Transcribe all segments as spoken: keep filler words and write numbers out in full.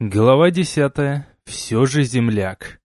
Глава десятая. Все же земляк.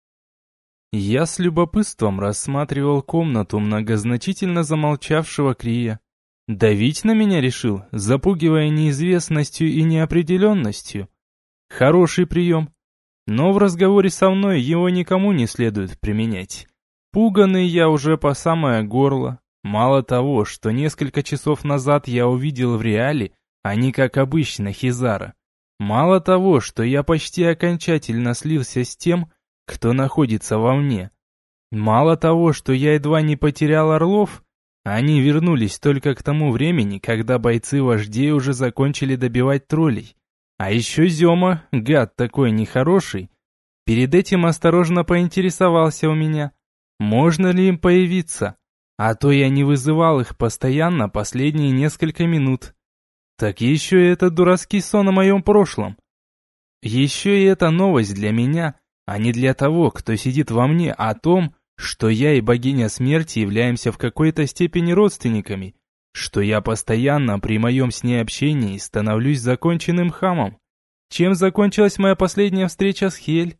Я с любопытством рассматривал комнату многозначительно замолчавшего Крия. Давить на меня решил, запугивая неизвестностью и неопределенностью. Хороший прием. Но в разговоре со мной его никому не следует применять. Пуганный я уже по самое горло. Мало того, что несколько часов назад я увидел в реале, а не как обычно Хизара. Мало того, что я почти окончательно слился с тем, кто находится во мне. Мало того, что я едва не потерял орлов, они вернулись только к тому времени, когда бойцы вождей уже закончили добивать троллей. А еще Зема, гад такой нехороший, перед этим осторожно поинтересовался у меня, можно ли им появиться, а то я не вызывал их постоянно последние несколько минут. Так еще и этот дурацкий сон о моем прошлом. Еще и эта новость для меня, а не для того, кто сидит во мне, о том, что я и богиня смерти являемся в какой-то степени родственниками, что я постоянно при моем с ней общении становлюсь законченным хамом. Чем закончилась моя последняя встреча с Хель?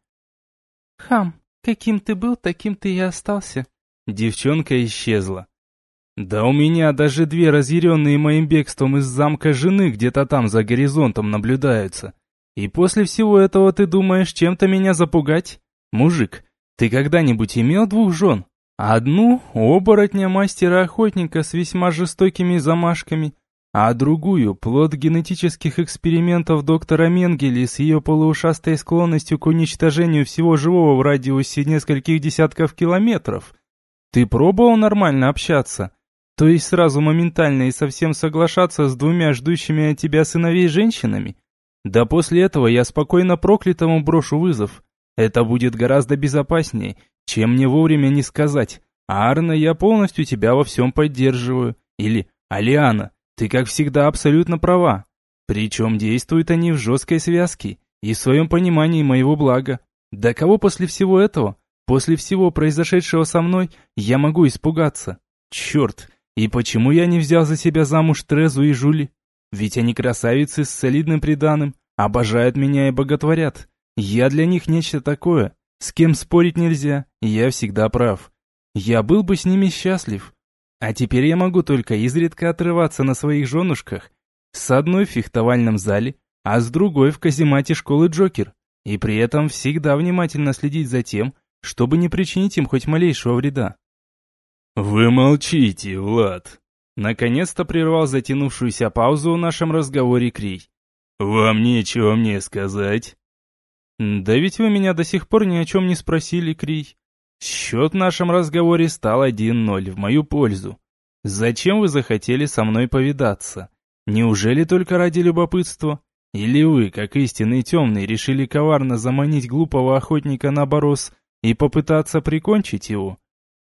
Хам, каким ты был, таким ты и остался. Девчонка исчезла. Да у меня даже две разъяренные моим бегством из замка жены где-то там за горизонтом наблюдаются. И после всего этого ты думаешь чем-то меня запугать? Мужик, ты когда-нибудь имел двух жен? Одну – оборотня мастера-охотника с весьма жестокими замашками, а другую – плод генетических экспериментов доктора Менгеле с ее полуушастой склонностью к уничтожению всего живого в радиусе нескольких десятков километров. Ты пробовал нормально общаться? То есть сразу моментально и совсем соглашаться с двумя ждущими от тебя сыновей женщинами? Да после этого я спокойно проклятому брошу вызов. Это будет гораздо безопаснее, чем мне вовремя не сказать. Арна, я полностью тебя во всем поддерживаю. Или Алиана, ты как всегда абсолютно права. Причем действуют они в жесткой связке и в своем понимании моего блага. Да кого после всего этого, после всего произошедшего со мной, я могу испугаться? Черт! И почему я не взял за себя замуж Трезу и Жули? Ведь они красавицы с солидным приданым, обожают меня и боготворят. Я для них нечто такое, с кем спорить нельзя, я всегда прав. Я был бы с ними счастлив. А теперь я могу только изредка отрываться на своих женушках, с одной в фехтовальном зале, а с другой в каземате школы Джокер, и при этом всегда внимательно следить за тем, чтобы не причинить им хоть малейшего вреда. «Вы молчите, Влад!» Наконец-то прервал затянувшуюся паузу в нашем разговоре Крий. «Вам нечего мне сказать?» «Да ведь вы меня до сих пор ни о чем не спросили, Крий. Счет в нашем разговоре стал один ноль в мою пользу. Зачем вы захотели со мной повидаться? Неужели только ради любопытства? Или вы, как истинный темный, решили коварно заманить глупого охотника на борос и попытаться прикончить его?»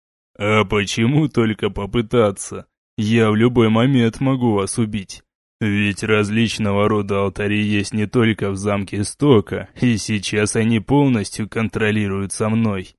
«А почему только попытаться? Я в любой момент могу вас убить. Ведь различного рода алтари есть не только в замке Стока, и сейчас они полностью контролируются мной».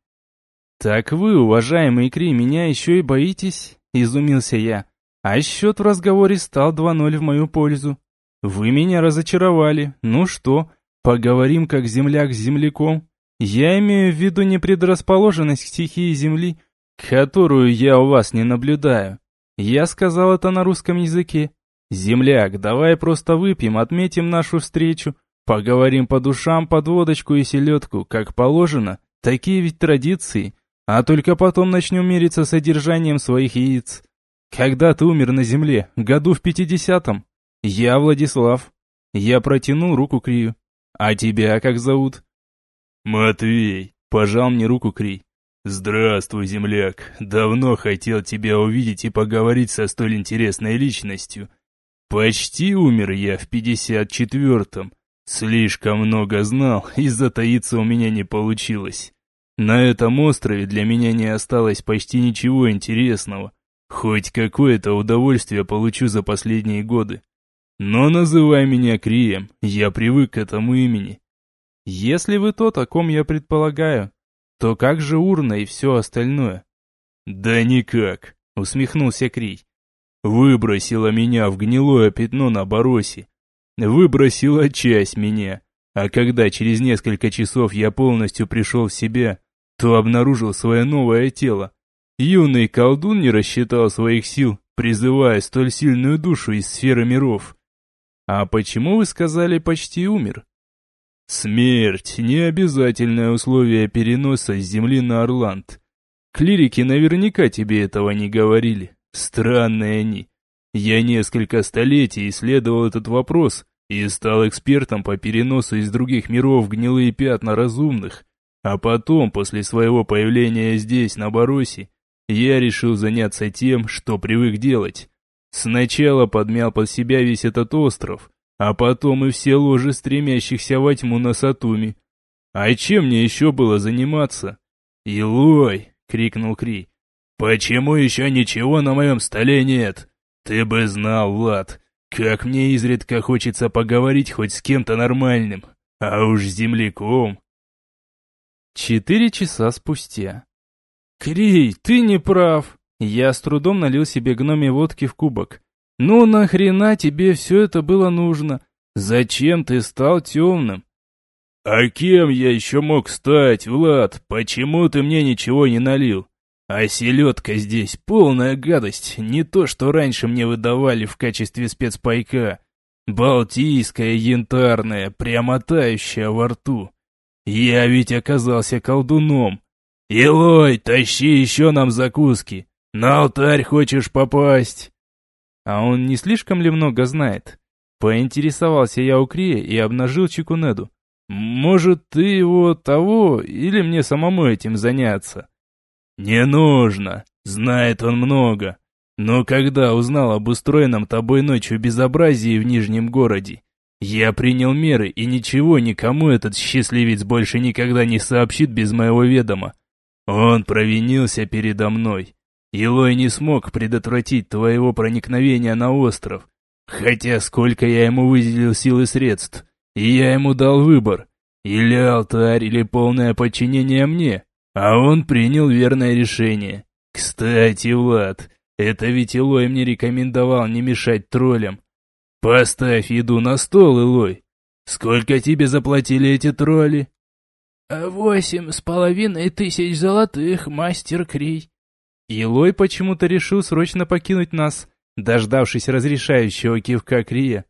«Так вы, уважаемый Кри, меня еще и боитесь?» – изумился я. А счет в разговоре стал два ноль в мою пользу. «Вы меня разочаровали. Ну что, поговорим как земляк с земляком? Я имею в виду непредрасположенность к стихии земли, которую я у вас не наблюдаю. Я сказал это на русском языке. Земляк, давай просто выпьем, отметим нашу встречу, поговорим по душам под водочку и селедку, как положено, такие ведь традиции, а только потом начнем мериться содержанием своих яиц. Когда ты умер на земле, году в пятидесятом? Я Владислав». Я протянул руку Крию. «А тебя как зовут?» «Матвей», пожал мне руку Крий. «Здравствуй, земляк. Давно хотел тебя увидеть и поговорить со столь интересной личностью. Почти умер я в пятьдесят четвертом. Слишком много знал, и затаиться у меня не получилось. На этом острове для меня не осталось почти ничего интересного. Хоть какое-то удовольствие получу за последние годы. Но называй меня Крием, я привык к этому имени». «Если вы тот, о ком я предполагаю, то как же урна и все остальное?» «Да никак», — усмехнулся Крий. «Выбросила меня в гнилое пятно на Боросе. Выбросила часть меня, А когда через несколько часов я полностью пришел в себя, то обнаружил свое новое тело. Юный колдун не рассчитал своих сил, призывая столь сильную душу из сферы миров. А почему вы сказали «почти умер»? Смерть – не обязательное условие переноса с Земли на Орланд. Клирики наверняка тебе этого не говорили. Странные они. Я несколько столетий исследовал этот вопрос и стал экспертом по переносу из других миров гнилые пятна разумных. А потом, после своего появления здесь, на Баросе, я решил заняться тем, что привык делать. Сначала подмял под себя весь этот остров, а потом и все ложи стремящихся во тьму на Сатуме. А чем мне еще было заниматься? «Илой!» — крикнул Крий. «Почему еще ничего на моем столе нет? Ты бы знал, Влад, как мне изредка хочется поговорить хоть с кем-то нормальным, а уж с земляком». Четыре часа спустя. «Крий, ты не прав!» Я с трудом налил себе гномьей водки в кубок. «Ну нахрена тебе все это было нужно? Зачем ты стал темным?» «А кем я еще мог стать, Влад? Почему ты мне ничего не налил? А селедка здесь полная гадость, не то, что раньше мне выдавали в качестве спецпайка. Балтийская, янтарная, прямо тающая во рту. Я ведь оказался колдуном. Илой, тащи еще нам закуски. На алтарь хочешь попасть?» А он не слишком ли много знает? Поинтересовался я у Крия и обнажил Чикунеду. «Может, ты его того, или мне самому этим заняться?» «Не нужно, знает он много. Но когда узнал об устроенном тобой ночью безобразии в Нижнем городе, я принял меры, и ничего никому этот счастливец больше никогда не сообщит без моего ведома. Он провинился передо мной. Илой не смог предотвратить твоего проникновения на остров, хотя сколько я ему выделил сил и средств, и я ему дал выбор, или алтарь, или полное подчинение мне, а он принял верное решение. Кстати, Влад, это ведь Илой мне рекомендовал не мешать троллям. Поставь еду на стол, Илой. Сколько тебе заплатили эти тролли?» «Восемь с половиной тысяч золотых, мастер Крий». Илой почему-то решил срочно покинуть нас, дождавшись разрешающего кивка Крия.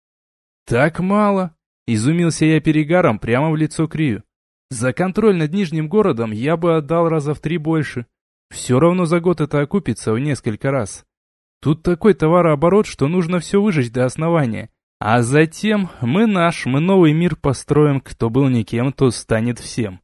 «Так мало!» — изумился я перегаром прямо в лицо Крию. «За контроль над Нижним городом я бы отдал раза в три больше. Все равно за год это окупится в несколько раз. Тут такой товарооборот, что нужно все выжечь до основания. А затем мы наш, мы новый мир построим, кто был никем, тот станет всем».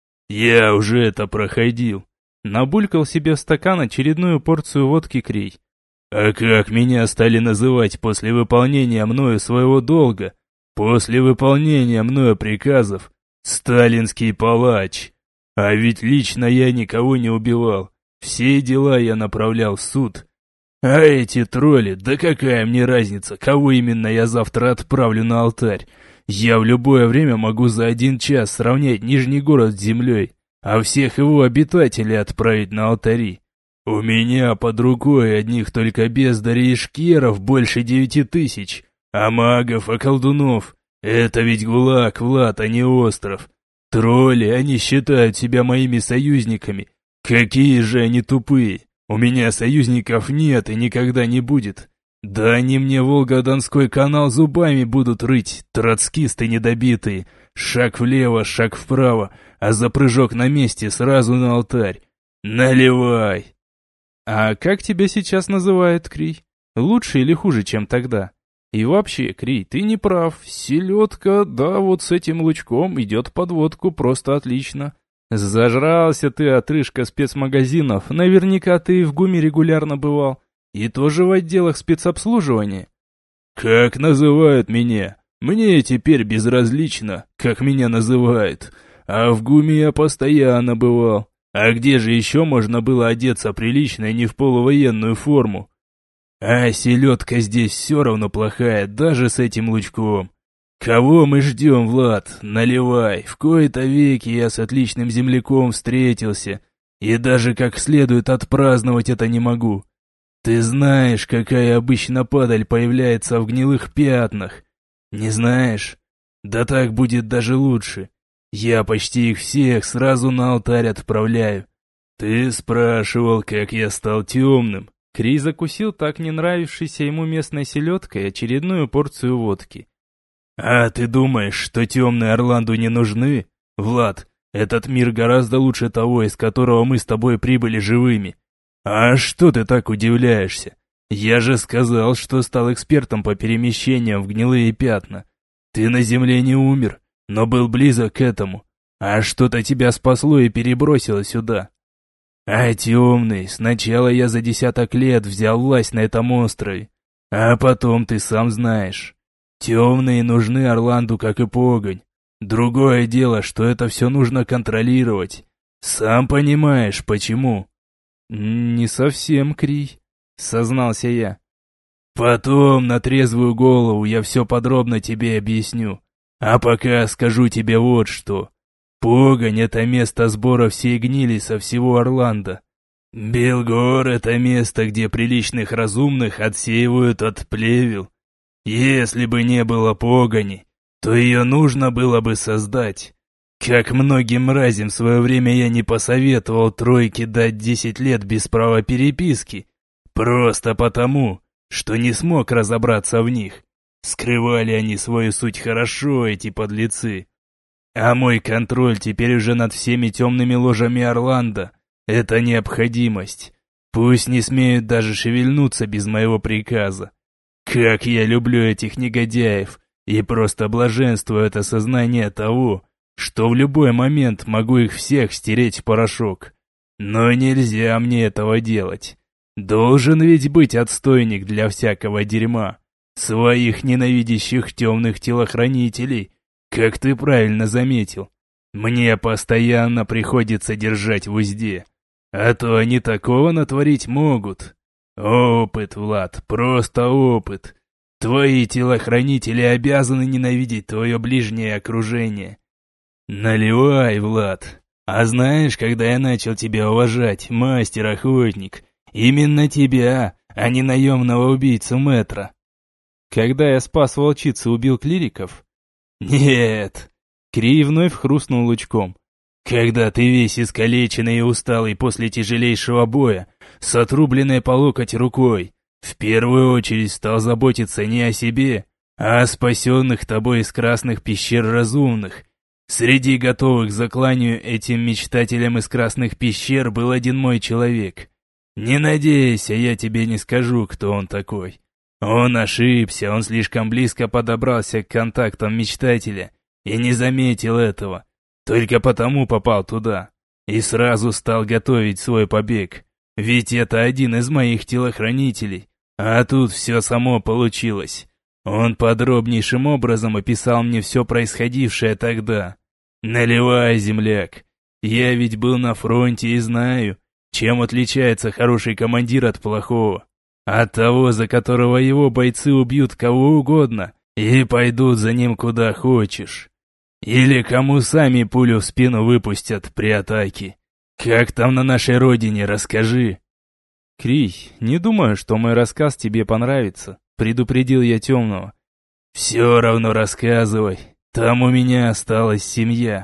«Я уже это проходил», — набулькал себе в стакан очередную порцию водки Крий. «А как меня стали называть после выполнения мною своего долга, после выполнения мною приказов? Сталинский палач. А ведь лично я никого не убивал, все дела я направлял в суд. А эти тролли, да какая мне разница, кого именно я завтра отправлю на алтарь? Я в любое время могу за один час сравнять Нижний город с землей, а всех его обитателей отправить на алтари. У меня под рукой одних только бездарей и шкеров больше девяти тысяч, а магов, а колдунов — это ведь ГУЛАГ, Влад, а не остров. Тролли, они считают себя моими союзниками. Какие же они тупые. У меня союзников нет и никогда не будет. Да они мне Волго-Донской канал зубами будут рыть, троцкисты недобитые. Шаг влево, шаг вправо, а за прыжок на месте сразу на алтарь. Наливай!» «А как тебя сейчас называют, Крий? Лучше или хуже, чем тогда? И вообще, Крий, ты не прав. Селедка, да, вот с этим лучком идет под водку просто отлично. Зажрался ты, отрыжка спецмагазинов. Наверняка ты и в ГУМе регулярно бывал. И тоже в отделах спецобслуживания». «Как называют меня? Мне теперь безразлично, как меня называют. А в ГУМе я постоянно бывал. А где же еще можно было одеться прилично и не в полувоенную форму? А селедка здесь все равно плохая, даже с этим лучком. Кого мы ждем, Влад? Наливай. В кои-то веки я с отличным земляком встретился, и даже как следует отпраздновать это не могу. Ты знаешь, какая обычно падаль появляется в гнилых пятнах? Не знаешь? Да так будет даже лучше. Я почти их всех сразу на алтарь отправляю. Ты спрашивал, как я стал темным. Крий закусил так не нравившейся ему местной селедкой очередную порцию водки. А ты думаешь, что темные Орланду не нужны? Влад, этот мир гораздо лучше того, из которого мы с тобой прибыли живыми. А что ты так удивляешься? Я же сказал, что стал экспертом по перемещениям в гнилые пятна. Ты на земле не умер, но был близок к этому. А что-то тебя спасло и перебросило сюда. А темный, сначала я за десяток лет взял власть на этом острове, а потом ты сам знаешь. Темные нужны Орланду как и погонь. Другое дело, что это все нужно контролировать. Сам понимаешь, почему. Не совсем, Крий, сознался я. Потом на трезвую голову я все подробно тебе объясню. А пока скажу тебе вот что. Погонь — это место сбора всей гнили со всего Орландо. Белгор — это место, где приличных разумных отсеивают от плевел. Если бы не было погони, то ее нужно было бы создать. Как многим мразям в свое время я не посоветовал тройке дать десять лет без права переписки, просто потому, что не смог разобраться в них. Скрывали они свою суть хорошо, эти подлецы. А мой контроль теперь уже над всеми темными ложами Орландо — это необходимость. Пусть не смеют даже шевельнуться без моего приказа. Как я люблю этих негодяев, и просто блаженствую от осознания того, что в любой момент могу их всех стереть в порошок. Но нельзя мне этого делать. Должен ведь быть отстойник для всякого дерьма. Своих ненавидящих темных телохранителей, как ты правильно заметил, мне постоянно приходится держать в узде. А то они такого натворить могут. Опыт, Влад, просто опыт. Твои телохранители обязаны ненавидеть твое ближнее окружение. Наливай, Влад. А знаешь, когда я начал тебя уважать, мастер-охотник? Именно тебя, а не наемного убийцу Мэтра. Когда я спас волчицу и убил клириков? Нет. Крий вновь хрустнул лучком. Когда ты весь искалеченный и усталый после тяжелейшего боя, с отрубленной по локоть рукой, в первую очередь стал заботиться не о себе, а о спасенных тобой из красных пещер разумных. Среди готовых к закланию этим мечтателям из красных пещер был один мой человек. Не надейся, я тебе не скажу, кто он такой. Он ошибся, он слишком близко подобрался к контактам мечтателя и не заметил этого. Только потому попал туда и сразу стал готовить свой побег. Ведь это один из моих телохранителей, а тут все само получилось. Он подробнейшим образом описал мне все происходившее тогда. Наливай, земляк. Я ведь был на фронте и знаю, чем отличается хороший командир от плохого. От того, за которого его бойцы убьют кого угодно и пойдут за ним куда хочешь. Или кому сами пулю в спину выпустят при атаке. Как там на нашей родине, расскажи. Крий, не думаю, что мой рассказ тебе понравится, предупредил я темного. Все равно рассказывай, там у меня осталась семья.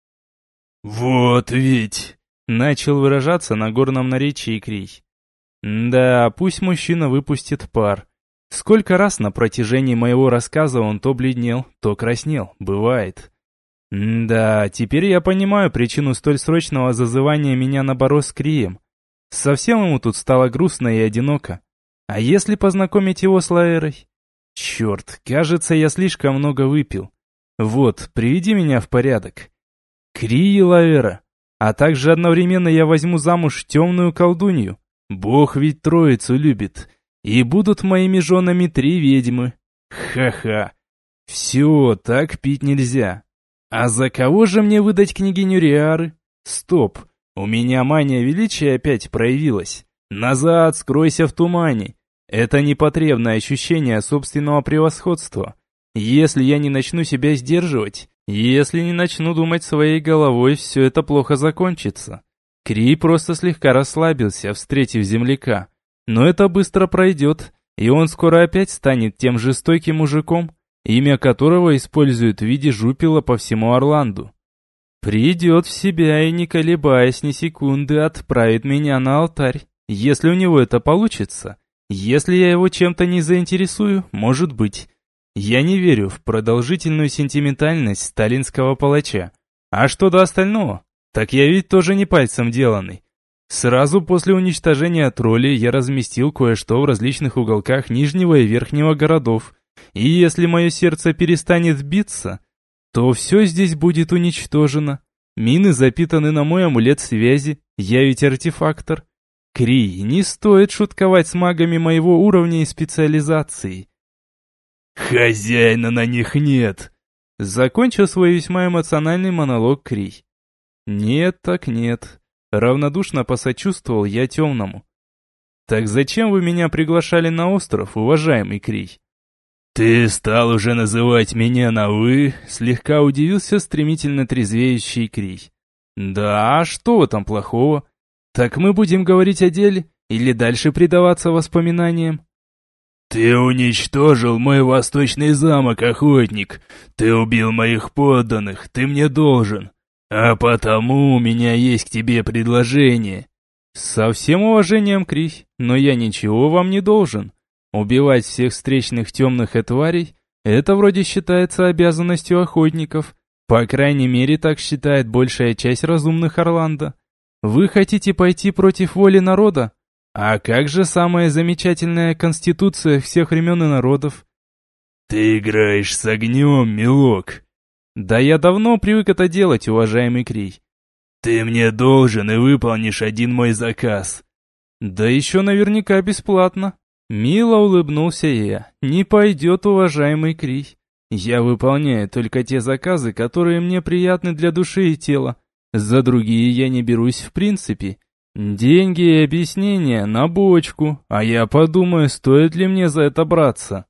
Вот ведь... Начал выражаться на горном наречии Крий. Да, пусть мужчина выпустит пар. Сколько раз на протяжении моего рассказа он то бледнел, то краснел, бывает. Да, теперь я понимаю причину столь срочного зазывания меня на Борос с Крием. Совсем ему тут стало грустно и одиноко. А если познакомить его с Лаэрой? Черт, кажется, я слишком много выпил. Вот, приведи меня в порядок. Кри и Лаэра. А также одновременно я возьму замуж темную колдунью. Бог ведь троицу любит. И будут моими женами три ведьмы. Ха-ха. Все, так пить нельзя. А за кого же мне выдать княгиню Риары? Стоп, у меня мания величия опять проявилась. Назад, скройся в тумане. Это непотребное ощущение собственного превосходства. Если я не начну себя сдерживать, если не начну думать своей головой, все это плохо закончится. Крий просто слегка расслабился, встретив земляка. Но это быстро пройдет, и он скоро опять станет тем жестоким мужиком, имя которого используют в виде жупела по всему Орланду. Придет в себя и, не колебаясь ни секунды, отправит меня на алтарь. Если у него это получится, если я его чем-то не заинтересую, может быть. Я не верю в продолжительную сентиментальность сталинского палача. А что до остального? Так я ведь тоже не пальцем деланный. Сразу после уничтожения троллей я разместил кое-что в различных уголках Нижнего и Верхнего городов. И если мое сердце перестанет биться, то все здесь будет уничтожено. Мины запитаны на мой амулет связи, я ведь артефактор. Крий, не стоит шутковать с магами моего уровня и специализации. «Хозяина на них нет!» Закончил свой весьма эмоциональный монолог Крий. «Нет так нет», — равнодушно посочувствовал я темному. «Так зачем вы меня приглашали на остров, уважаемый Крий?» «Ты стал уже называть меня на «вы», — слегка удивился стремительно трезвеющий Крий. «Да, а что в этом плохого? Так мы будем говорить о деле или дальше предаваться воспоминаниям?» «Ты уничтожил мой восточный замок, охотник. Ты убил моих подданных, ты мне должен. А потому у меня есть к тебе предложение». «Со всем уважением, Крий, но я ничего вам не должен. Убивать всех встречных темных и тварей – это вроде считается обязанностью охотников. По крайней мере, так считает большая часть разумных Орландо. Вы хотите пойти против воли народа? А как же самая замечательная конституция всех времен и народов?» «Ты играешь с огнем, милок». «Да я давно привык это делать, уважаемый Крий». «Ты мне должен и выполнишь один мой заказ». «Да еще наверняка бесплатно». Мило улыбнулся я. «Не пойдет, уважаемый Крий. Я выполняю только те заказы, которые мне приятны для души и тела. За другие я не берусь в принципе. Деньги и объяснения на бочку, а я подумаю, стоит ли мне за это браться».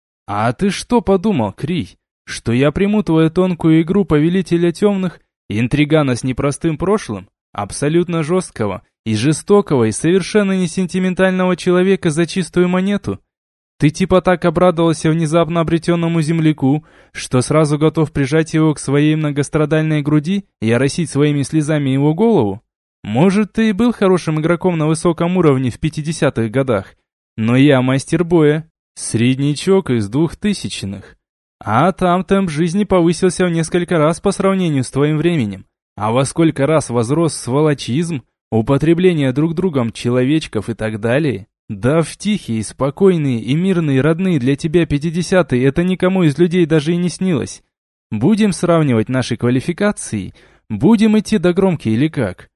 «А ты что подумал, Крий? Что я приму твою тонкую игру повелителя темных, интригана с непростым прошлым, абсолютно жесткого и жестокого и совершенно не сентиментального человека за чистую монету? Ты типа так обрадовался внезапно обретенному земляку, что сразу готов прижать его к своей многострадальной груди и оросить своими слезами его голову? Может, ты и был хорошим игроком на высоком уровне в пятидесятых годах, но я мастер боя, среднячок из двухтысячных. А там темп жизни повысился в несколько раз по сравнению с твоим временем. А во сколько раз возрос сволочизм, употребление друг другом человечков и так далее? Да в тихие, спокойные и мирные родные для тебя пятидесятые это никому из людей даже и не снилось. Будем сравнивать наши квалификации, будем идти до громки или как?»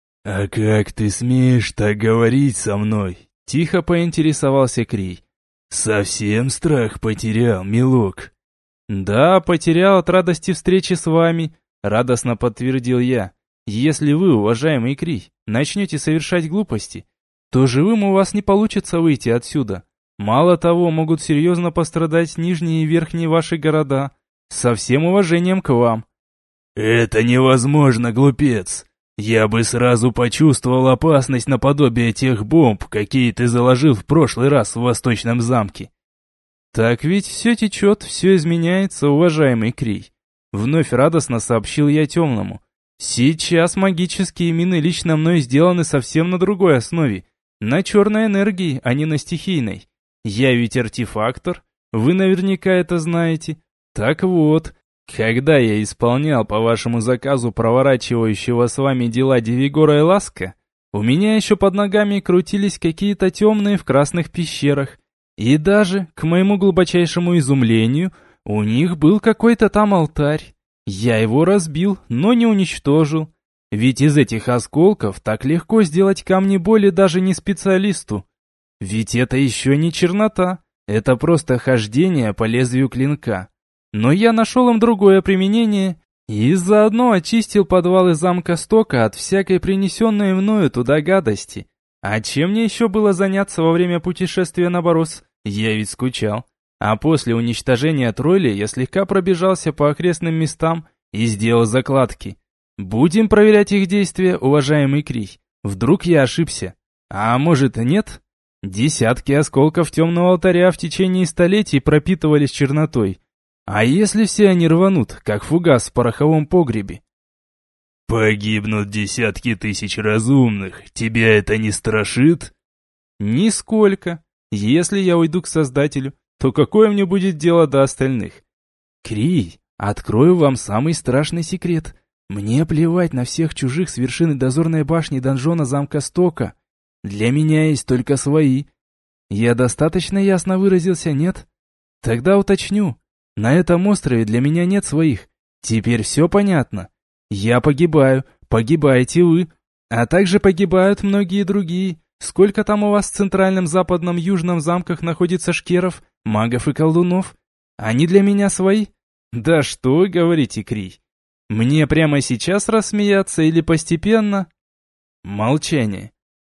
«А как ты смеешь так говорить со мной?» — тихо поинтересовался Крий. «Совсем страх потерял, милок?» «Да, потерял от радости встречи с вами», — радостно подтвердил я. «Если вы, уважаемый Крий, начнете совершать глупости, то живым у вас не получится выйти отсюда. Мало того, могут серьезно пострадать нижние и верхние ваши города. Со всем уважением к вам». «Это невозможно, глупец. Я бы сразу почувствовал опасность наподобие тех бомб, какие ты заложил в прошлый раз в Восточном замке». «Так ведь все течет, все изменяется, уважаемый Крий», — вновь радостно сообщил я темному. «Сейчас магические мины лично мной сделаны совсем на другой основе, на черной энергии, а не на стихийной. Я ведь артефактор, вы наверняка это знаете. Так вот, когда я исполнял по вашему заказу проворачивающего с вами дела Девигора и Ласка, у меня еще под ногами крутились какие-то темные в красных пещерах. И даже, к моему глубочайшему изумлению, у них был какой-то там алтарь. Я его разбил, но не уничтожил. Ведь из этих осколков так легко сделать камни боли даже не специалисту. Ведь это еще не чернота, это просто хождение по лезвию клинка. Но я нашел им другое применение и заодно очистил подвалы замка Стока от всякой принесенной мною туда гадости. А чем мне еще было заняться во время путешествия на Борос? Я ведь скучал. А после уничтожения троллей я слегка пробежался по окрестным местам и сделал закладки. Будем проверять их действия, уважаемый Крий. Вдруг я ошибся. А может и нет? Десятки осколков темного алтаря в течение столетий пропитывались чернотой. А если все они рванут, как фугас в пороховом погребе? Погибнут десятки тысяч разумных, тебя это не страшит? Нисколько. Если я уйду к Создателю, то какое мне будет дело до остальных? Крий, открою вам самый страшный секрет. Мне плевать на всех чужих с вершины дозорной башни донжона замка Стока. Для меня есть только свои. Я достаточно ясно выразился, нет? Тогда уточню. На этом острове для меня нет своих. Теперь все понятно. Я погибаю, погибаете вы, а также погибают многие другие. Сколько там у вас в центральном, западном, южном замках находится шкеров, магов и колдунов? Они для меня свои? Да что вы говорите, Крий? Мне прямо сейчас рассмеяться или постепенно? Молчание.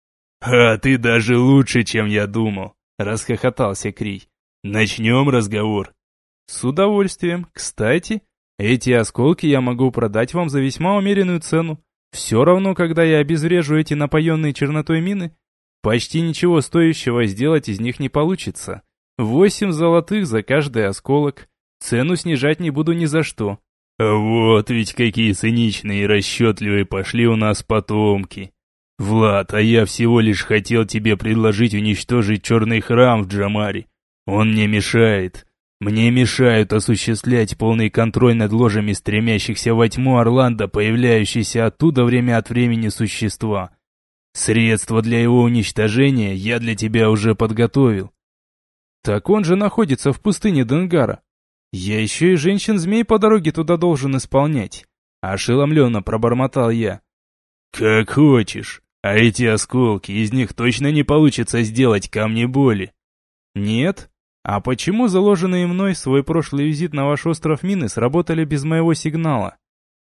«А ты даже лучше, чем я думал», — расхохотался Крий. «Начнем разговор». «С удовольствием. Кстати, эти осколки я могу продать вам за весьма умеренную цену. Все равно, когда я обезврежу эти напоенные чернотой мины, почти ничего стоящего сделать из них не получится. Восемь золотых за каждый осколок. Цену снижать не буду ни за что». «Вот ведь какие циничные и расчетливые пошли у нас потомки. Влад, а я всего лишь хотел тебе предложить уничтожить черный храм в Джамаре. Он мне мешает. Мне мешают осуществлять полный контроль над ложами стремящихся во тьму Орландо, появляющиеся оттуда время от времени существа. Средства для его уничтожения я для тебя уже подготовил». «Так он же находится в пустыне Денгара. Я еще и женщин-змей по дороге туда должен исполнять», — ошеломленно пробормотал я. «Как хочешь. А эти осколки, из них точно не получится сделать камни боли». «Нет? А почему заложенные мной в свой прошлый визит на ваш остров мины сработали без моего сигнала?»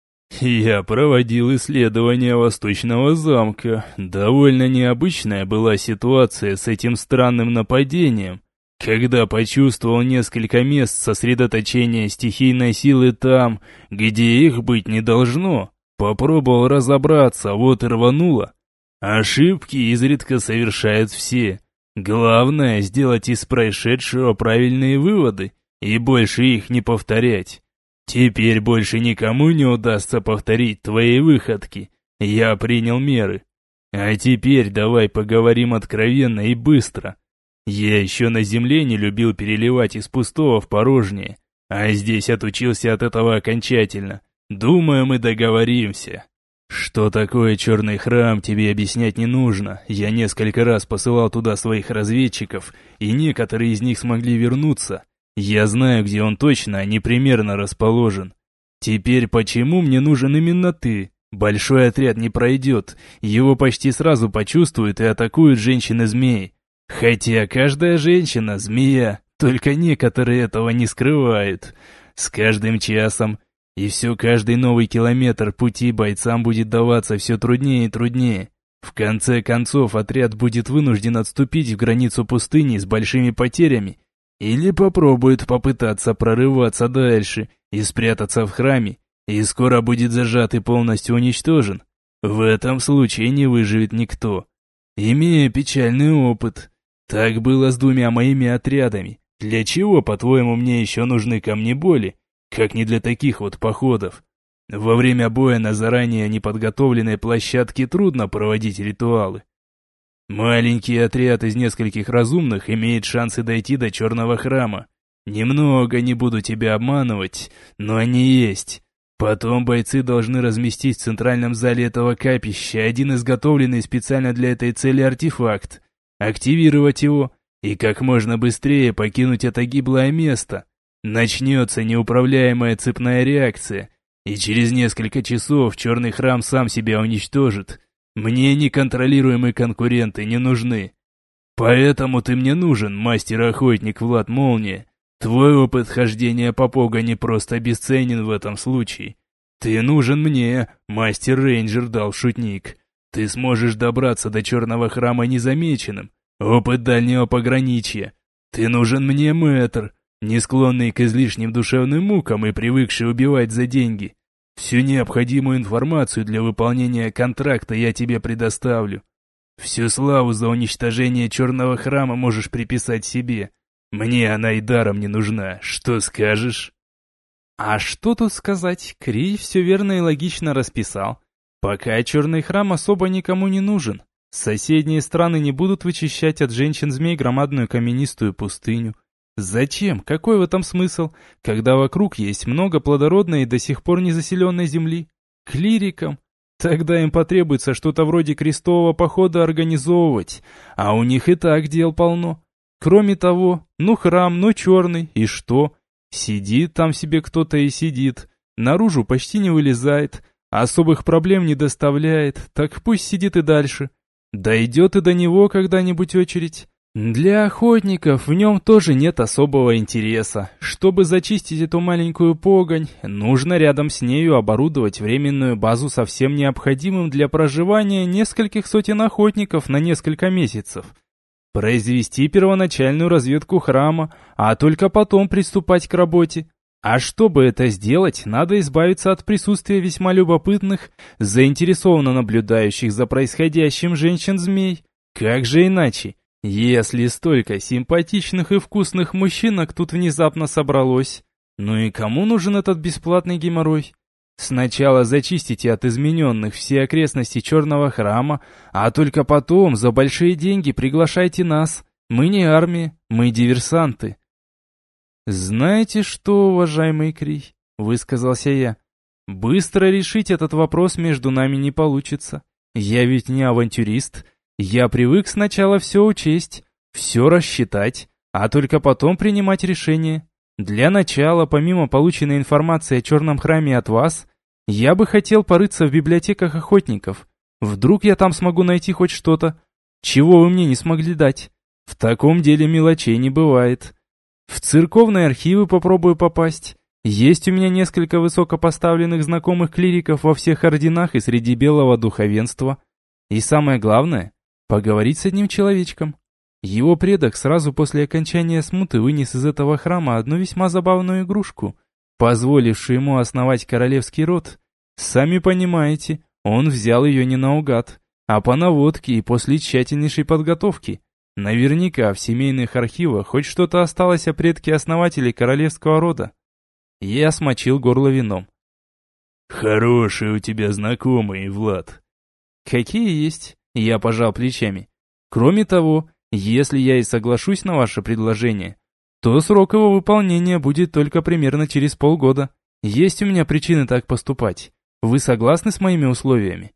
«Я проводил исследование Восточного замка. Довольно необычная была ситуация с этим странным нападением. Когда почувствовал несколько мест сосредоточения стихийной силы там, где их быть не должно, попробовал разобраться, вот и рвануло. Ошибки изредка совершают все. Главное сделать из происшедшего правильные выводы и больше их не повторять. Теперь больше никому не удастся повторить твои выходки. Я принял меры. А теперь давай поговорим откровенно и быстро. Я еще на земле не любил переливать из пустого в порожнее, а здесь отучился от этого окончательно. Думаю, мы договоримся. Что такое черный храм, тебе объяснять не нужно. Я несколько раз посылал туда своих разведчиков, и некоторые из них смогли вернуться. Я знаю, где он точно, а не примерно расположен. Теперь почему мне нужен именно ты? Большой отряд не пройдет, его почти сразу почувствуют и атакуют женщины-змеи. Хотя каждая женщина – змея, только некоторые этого не скрывают. С каждым часом и все каждый новый километр пути бойцам будет даваться все труднее и труднее. В конце концов отряд будет вынужден отступить в границу пустыни с большими потерями или попробует попытаться прорываться дальше и спрятаться в храме, и скоро будет зажат и полностью уничтожен. В этом случае не выживет никто. Имея печальный опыт. Так было с двумя моими отрядами. Для чего, по-твоему, мне еще нужны камни боли? Как не для таких вот походов. Во время боя на заранее неподготовленной площадке трудно проводить ритуалы. Маленький отряд из нескольких разумных имеет шансы дойти до черного храма. Немного, не буду тебя обманывать, но они есть. Потом бойцы должны разместить в центральном зале этого капища один изготовленный специально для этой цели артефакт, активировать его и как можно быстрее покинуть это гиблое место. Начнется неуправляемая цепная реакция, и через несколько часов черный храм сам себя уничтожит. Мне неконтролируемые конкуренты не нужны. Поэтому ты мне нужен, мастер-охотник Влад Молния. Твой опыт хождения по погоне просто бесценен в этом случае. Ты нужен мне, мастер-рейнджер дал шутник. Ты сможешь добраться до черного храма незамеченным. Опыт дальнего пограничья. Ты нужен мне, мэтр, не склонный к излишним душевным мукам и привыкший убивать за деньги. Всю необходимую информацию для выполнения контракта я тебе предоставлю. Всю славу за уничтожение черного храма можешь приписать себе. Мне она и даром не нужна. Что скажешь? А что тут сказать, Крий все верно и логично расписал. Пока черный храм особо никому не нужен. Соседние страны не будут вычищать от женщин-змей громадную каменистую пустыню. Зачем? Какой в этом смысл, когда вокруг есть много плодородной и до сих пор незаселенной земли? Клирикам? Тогда им потребуется что-то вроде крестового похода организовывать, а у них и так дел полно. Кроме того, ну храм, ну черный, и что? Сидит там себе кто-то и сидит, наружу почти не вылезает, особых проблем не доставляет, так пусть сидит и дальше. Дойдет и до него когда-нибудь очередь. Для охотников в нем тоже нет особого интереса. Чтобы зачистить эту маленькую погонь, нужно рядом с нею оборудовать временную базу со всем необходимым для проживания нескольких сотен охотников на несколько месяцев. Произвести первоначальную разведку храма, а только потом приступать к работе. А чтобы это сделать, надо избавиться от присутствия весьма любопытных, заинтересованно наблюдающих за происходящим женщин-змей. Как же иначе? Если столько симпатичных и вкусных мужчинок тут внезапно собралось, ну и кому нужен этот бесплатный геморрой? Сначала зачистите от измененных все окрестности черного храма, а только потом за большие деньги приглашайте нас. Мы не армия, мы диверсанты. «Знаете что, уважаемый Крий?» — высказался я. «Быстро решить этот вопрос между нами не получится. Я ведь не авантюрист. Я привык сначала все учесть, все рассчитать, а только потом принимать решение. Для начала, помимо полученной информации о черном храме от вас, я бы хотел порыться в библиотеках охотников. Вдруг я там смогу найти хоть что-то, чего вы мне не смогли дать. В таком деле мелочей не бывает. В церковные архивы попробую попасть. Есть у меня несколько высокопоставленных знакомых клириков во всех орденах и среди белого духовенства. И самое главное, поговорить с одним человечком. Его предок сразу после окончания смуты вынес из этого храма одну весьма забавную игрушку, позволившую ему основать королевский род. Сами понимаете, он взял ее не наугад, а по наводке и после тщательнейшей подготовки. Наверняка в семейных архивах хоть что-то осталось о предке основателей королевского рода. Я смочил горло вином. «Хорошие у тебя знакомые, Влад». «Какие есть?» Я пожал плечами. «Кроме того, если я и соглашусь на ваше предложение, то срок его выполнения будет только примерно через полгода. Есть у меня причины так поступать. Вы согласны с моими условиями?»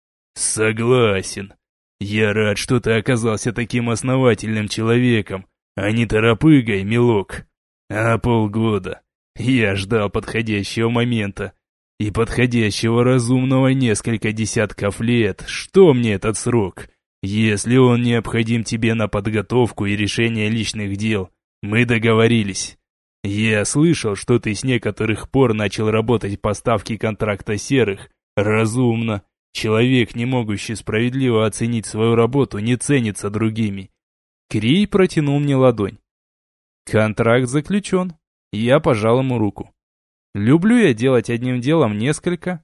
«Согласен. Я рад, что ты оказался таким основательным человеком, а не торопыгой, милок. А полгода. Я ждал подходящего момента. И подходящего разумного несколько десятков лет. Что мне этот срок? Если он необходим тебе на подготовку и решение личных дел, мы договорились. Я слышал, что ты с некоторых пор начал работать по ставке контракта серых. Разумно. Человек, не могущий справедливо оценить свою работу, не ценится другими. Крий протянул мне ладонь. Контракт заключен. Я пожал ему руку. Люблю я делать одним делом несколько.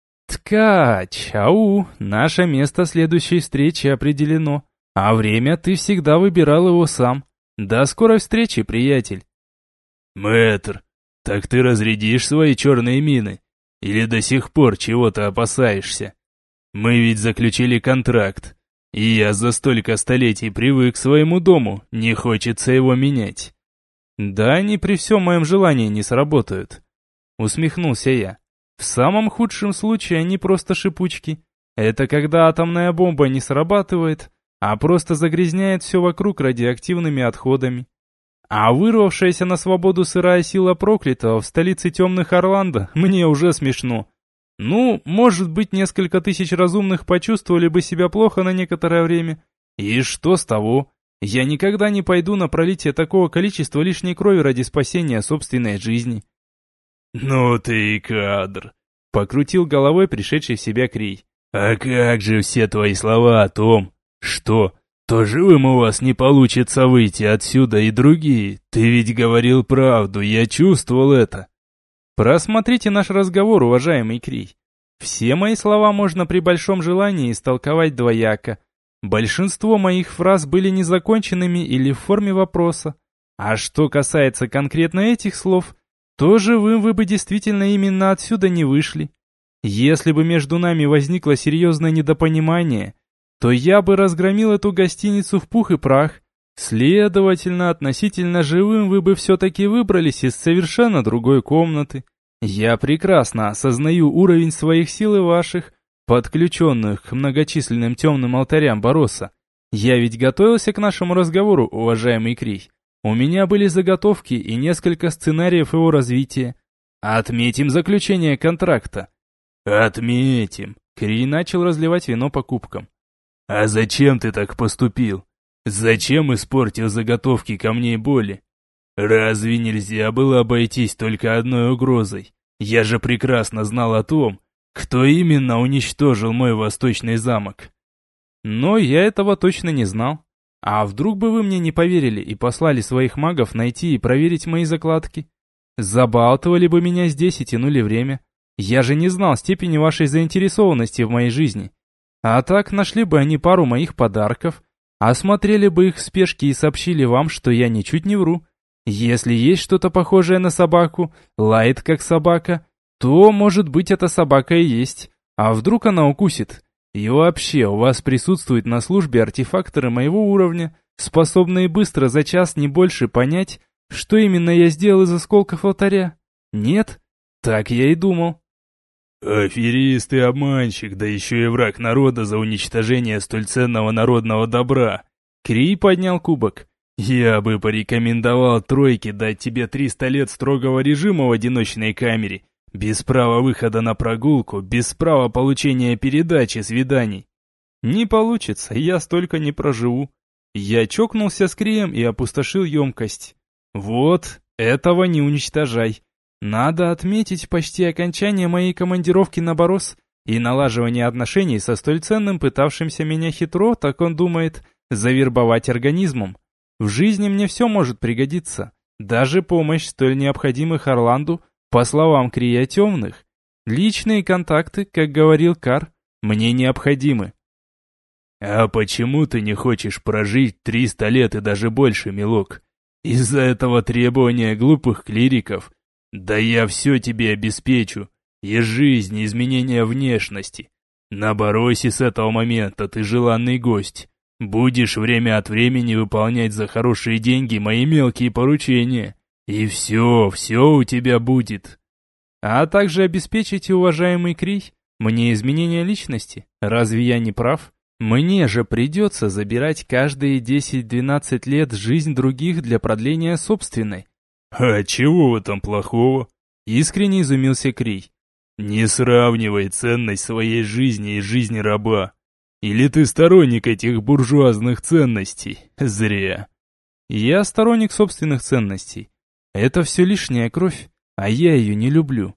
Ткач, ау, наше место следующей встречи определено. А время ты всегда выбирал его сам. До скорой встречи, приятель. Мэтр, так ты разрядишь свои черные мины? Или до сих пор чего-то опасаешься? Мы ведь заключили контракт, и я за столько столетий привык к своему дому, не хочется его менять. Да они при всем моем желании не сработают. Усмехнулся я. В самом худшем случае они просто шипучки. Это когда атомная бомба не срабатывает, а просто загрязняет все вокруг радиоактивными отходами. А вырвавшаяся на свободу сырая сила проклятого в столице темных Орландо мне уже смешно. Ну, может быть, несколько тысяч разумных почувствовали бы себя плохо на некоторое время. И что с того? Я никогда не пойду на пролитие такого количества лишней крови ради спасения собственной жизни. «Ну ты и кадр!» — покрутил головой пришедший в себя Крий. «А как же все твои слова о том, что то живым у вас не получится выйти отсюда и другие? Ты ведь говорил правду, я чувствовал это». Просмотрите наш разговор, уважаемый Крий. Все мои слова можно при большом желании истолковать двояко. Большинство моих фраз были незаконченными или в форме вопроса. А что касается конкретно этих слов, то живым вы бы действительно именно отсюда не вышли. Если бы между нами возникло серьезное недопонимание, то я бы разгромил эту гостиницу в пух и прах. Следовательно, относительно живым вы бы все-таки выбрались из совершенно другой комнаты. Я прекрасно осознаю уровень своих сил и ваших, подключенных к многочисленным темным алтарям Бороса. Я ведь готовился к нашему разговору, уважаемый Крий. У меня были заготовки и несколько сценариев его развития. Отметим заключение контракта. Отметим. Крий начал разливать вино по кубкам. А зачем ты так поступил? Зачем испортил заготовки камней боли? Разве нельзя было обойтись только одной угрозой? Я же прекрасно знал о том, кто именно уничтожил мой восточный замок. Но я этого точно не знал. А вдруг бы вы мне не поверили и послали своих магов найти и проверить мои закладки? Забалтывали бы меня здесь и тянули время. Я же не знал степени вашей заинтересованности в моей жизни. А так нашли бы они пару моих подарков, осмотрели бы их в спешке и сообщили вам, что я ничуть не вру. Если есть что-то похожее на собаку, лает как собака, то, может быть, эта собака и есть. А вдруг она укусит? И вообще, у вас присутствуют на службе артефакторы моего уровня, способные быстро за час не больше понять, что именно я сделал из осколков алтаря? Нет? Так я и думал. Аферист и обманщик, да еще и враг народа за уничтожение столь ценного народного добра. Крий поднял кубок. Я бы порекомендовал тройке дать тебе триста лет строгого режима в одиночной камере, без права выхода на прогулку, без права получения передачи свиданий. Не получится, я столько не проживу. Я чокнулся с Крием и опустошил емкость. Вот, этого не уничтожай. Надо отметить почти окончание моей командировки на Борос и налаживание отношений со столь ценным, пытавшимся меня хитро, так он думает, завербовать организмом. В жизни мне все может пригодиться, даже помощь столь необходимых Орланду, по словам Крия Темных. Личные контакты, как говорил Кар, мне необходимы. А почему ты не хочешь прожить триста лет и даже больше, милок? Из-за этого требования глупых клириков? Да я все тебе обеспечу. И жизнь, и изменение внешности. На Боросе с этого момента ты желанный гость. Будешь время от времени выполнять за хорошие деньги мои мелкие поручения. И все, все у тебя будет. А также обеспечите, уважаемый Крий, мне изменение личности. Разве я не прав? Мне же придется забирать каждые десять-двенадцать лет жизнь других для продления собственной. А чего в этом плохого? Искренне изумился Крий. Не сравнивай ценность своей жизни и жизни раба. Или ты сторонник этих буржуазных ценностей? Зря. Я сторонник собственных ценностей. Это все лишняя кровь, а я ее не люблю.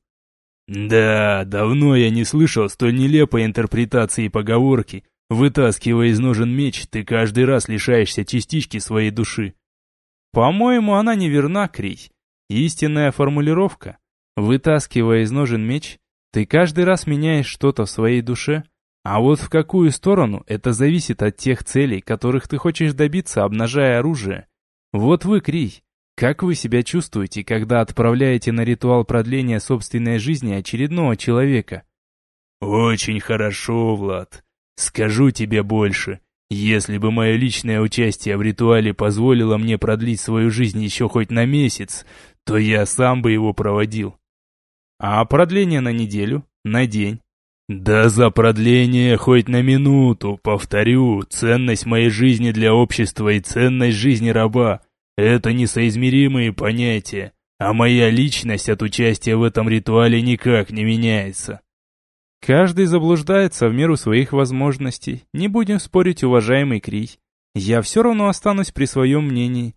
Да, давно я не слышал столь нелепой интерпретации поговорки. Вытаскивая из ножен меч, ты каждый раз лишаешься частички своей души. По-моему, она неверна, Крий. Истинная формулировка. Вытаскивая из ножен меч, ты каждый раз меняешь что-то в своей душе, а вот в какую сторону, это зависит от тех целей, которых ты хочешь добиться, обнажая оружие. Вот вы, Крий, как вы себя чувствуете, когда отправляете на ритуал продления собственной жизни очередного человека? Очень хорошо, Влад. Скажу тебе больше. Если бы мое личное участие в ритуале позволило мне продлить свою жизнь еще хоть на месяц, то я сам бы его проводил. А продление на неделю? На день? Да за продление хоть на минуту, повторю, ценность моей жизни для общества и ценность жизни раба – это несоизмеримые понятия, а моя личность от участия в этом ритуале никак не меняется. Каждый заблуждается в меру своих возможностей. Не будем спорить, уважаемый Крий. Я все равно останусь при своем мнении.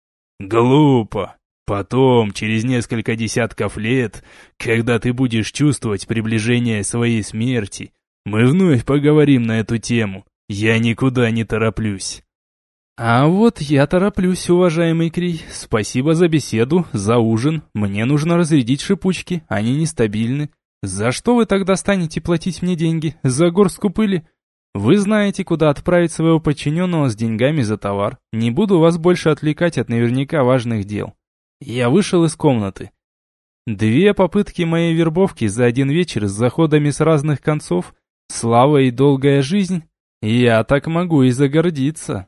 Глупо. Потом, через несколько десятков лет, когда ты будешь чувствовать приближение своей смерти, мы вновь поговорим на эту тему. Я никуда не тороплюсь. А вот я тороплюсь, уважаемый Крий. Спасибо за беседу, за ужин. Мне нужно разрядить шипучки, они нестабильны. За что вы тогда станете платить мне деньги? За горстку пыли? Вы знаете, куда отправить своего подчиненного с деньгами за товар. Не буду вас больше отвлекать от наверняка важных дел. Я вышел из комнаты. Две попытки моей вербовки за один вечер с заходами с разных концов, слава и долгая жизнь. Я так могу и загордиться.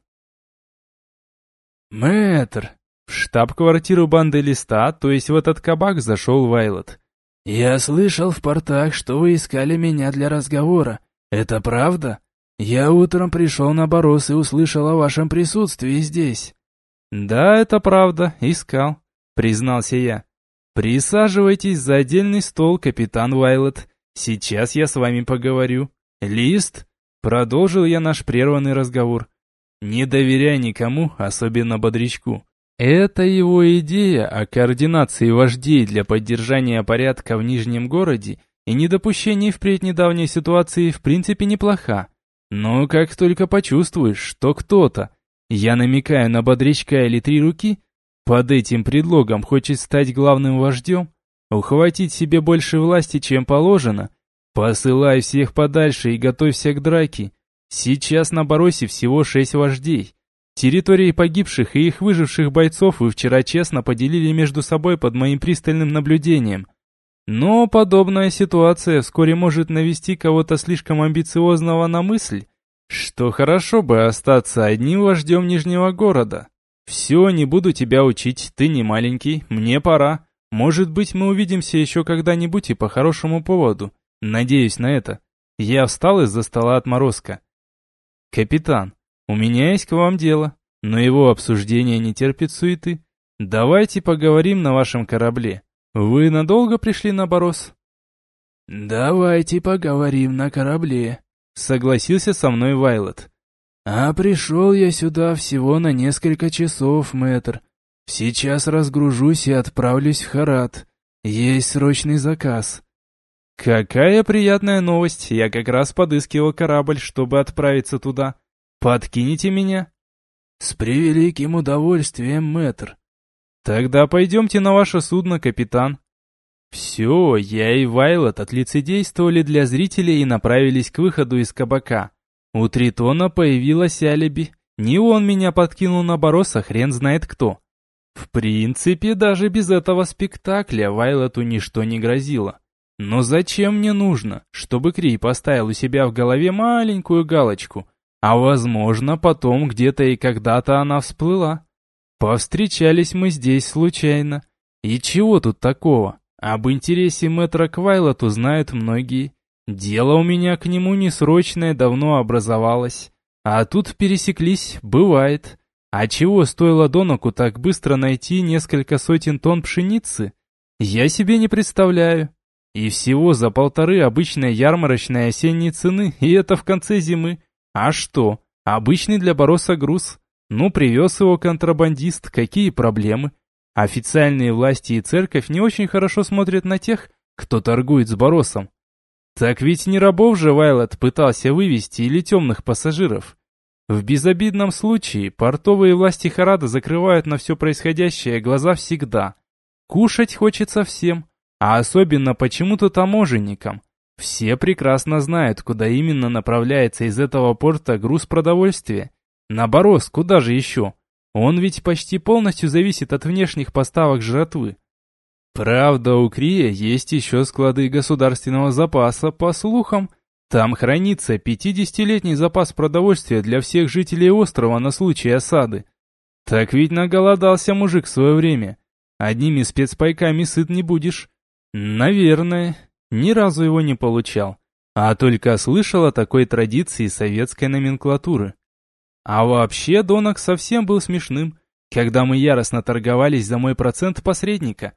Мэтр, в штаб-квартиру банды Листа, то есть в этот кабак, зашел Вайлот. Я слышал в портах, что вы искали меня для разговора. Это правда? Я утром пришел на Борос и услышал о вашем присутствии здесь. Да, это правда, искал, признался я. Присаживайтесь за отдельный стол, капитан Вайлот. Сейчас я с вами поговорю. Лист? Продолжил я наш прерванный разговор. Не доверяй никому, особенно Бодрячку. Это его идея о координации вождей для поддержания порядка в Нижнем городе и недопущении впредь недавней ситуации в принципе неплоха. Но как только почувствуешь, что кто-то, я намекаю на Бодрячка или Три Руки, под этим предлогом хочет стать главным вождем, ухватить себе больше власти, чем положено, посылай всех подальше и готовься к драке. Сейчас на Боросе всего шесть вождей. Территории погибших и их выживших бойцов вы вчера честно поделили между собой под моим пристальным наблюдением. Но подобная ситуация вскоре может навести кого-то слишком амбициозного на мысль, что хорошо бы остаться одним вождем Нижнего города. Все, не буду тебя учить, ты не маленький, мне пора. Может быть, мы увидимся еще когда-нибудь и по хорошему поводу. Надеюсь на это. Я встал из-за стола отморозка. Капитан, у меня есть к вам дело, но его обсуждение не терпит суеты. Давайте поговорим на вашем корабле. Вы надолго пришли на Борос? Давайте поговорим на корабле, согласился со мной Вайлот. А пришел я сюда всего на несколько часов, мэтр. Сейчас разгружусь и отправлюсь в Харат. Есть срочный заказ. Какая приятная новость, я как раз подыскивал корабль, чтобы отправиться туда. Подкинете меня? С превеликим удовольствием, мэтр. Тогда пойдемте на ваше судно, капитан. Все, я и Вайлот отлицедействовали для зрителей и направились к выходу из кабака. У Тритона появилась алиби. Не он меня подкинул на Борос, а хрен знает кто. В принципе, даже без этого спектакля Вайлоту ничто не грозило. Но зачем мне нужно, чтобы Крий поставил у себя в голове маленькую галочку, а возможно потом где-то и когда-то она всплыла? Повстречались мы здесь случайно. И чего тут такого? Об интересе мэтра к Вайлоту знают многие. Дело у меня к нему несрочное давно образовалось. А тут пересеклись, бывает. А чего стоило Донаку так быстро найти несколько сотен тонн пшеницы? Я себе не представляю. И всего за полторы обычной ярмарочной осенней цены, и это в конце зимы. А что? Обычный для Бороса груз. Ну, привез его контрабандист, какие проблемы? Официальные власти и церковь не очень хорошо смотрят на тех, кто торгует с Боросом. Так ведь не рабов же Вайлот пытался вывести или темных пассажиров. В безобидном случае портовые власти Харада закрывают на все происходящее глаза всегда. Кушать хочется всем, а особенно почему-то таможенникам. Все прекрасно знают, куда именно направляется из этого порта груз продовольствия. На Борос, куда же еще? Он ведь почти полностью зависит от внешних поставок жратвы. Правда, у Крия есть еще склады государственного запаса, по слухам. Там хранится пятидесятилетний запас продовольствия для всех жителей острова на случай осады. Так ведь наголодался мужик в свое время. Одними спецпайками сыт не будешь. Наверное, ни разу его не получал, а только слышал о такой традиции советской номенклатуры. А вообще Донок совсем был смешным, когда мы яростно торговались за мой процент посредника.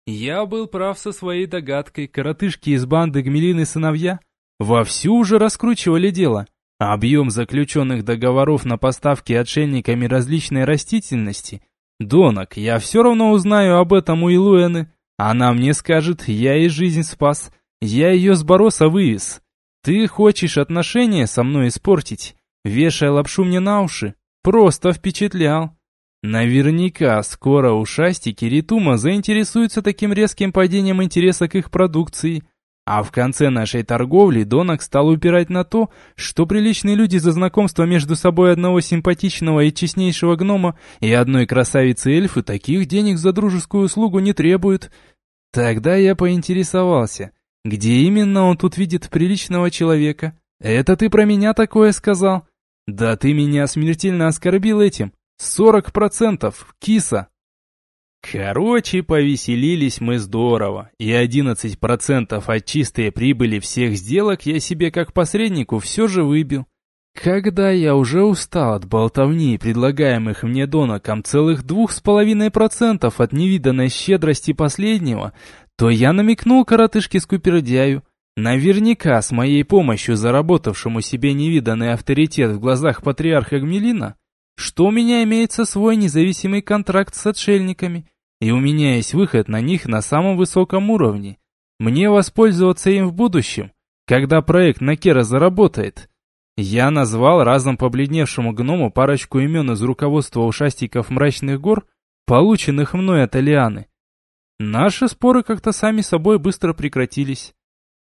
Я был прав со своей догадкой, коротышки из банды Гмелины сыновья вовсю уже раскручивали дело. Объем заключенных договоров на поставки отшельниками различной растительности. Донок, я все равно узнаю об этом у Илуэны. Она мне скажет, я ей жизнь спас, я ее с Бороса вывез. Ты хочешь отношения со мной испортить? Вешай лапшу мне на уши. Просто впечатлял. Наверняка скоро ушастики Ритума заинтересуются таким резким падением интереса к их продукции. А в конце нашей торговли Донок стал упирать на то, что приличные люди за знакомство между собой одного симпатичного и честнейшего гнома и одной красавицы-эльфы таких денег за дружескую услугу не требуют. Тогда я поинтересовался, где именно он тут видит приличного человека. Это ты про меня такое сказал? Да ты меня смертельно оскорбил этим. Сорок процентов, киса. Короче, повеселились мы здорово, и одиннадцать процентов от чистой прибыли всех сделок я себе как посреднику все же выбил. Когда я уже устал от болтовни, предлагаемых мне доноком целых двух с половиной процентов от невиданной щедрости последнего, то я намекнул коротышке-скупердяю, наверняка с моей помощью заработавшему себе невиданный авторитет в глазах патриарха Гмелина, что у меня имеется свой независимый контракт с отшельниками, и у меня есть выход на них на самом высоком уровне. Мне воспользоваться им в будущем, когда проект Накера заработает. Я назвал разом побледневшему гному парочку имен из руководства ушастиков мрачных гор, полученных мной от Алианы. Наши споры как-то сами собой быстро прекратились.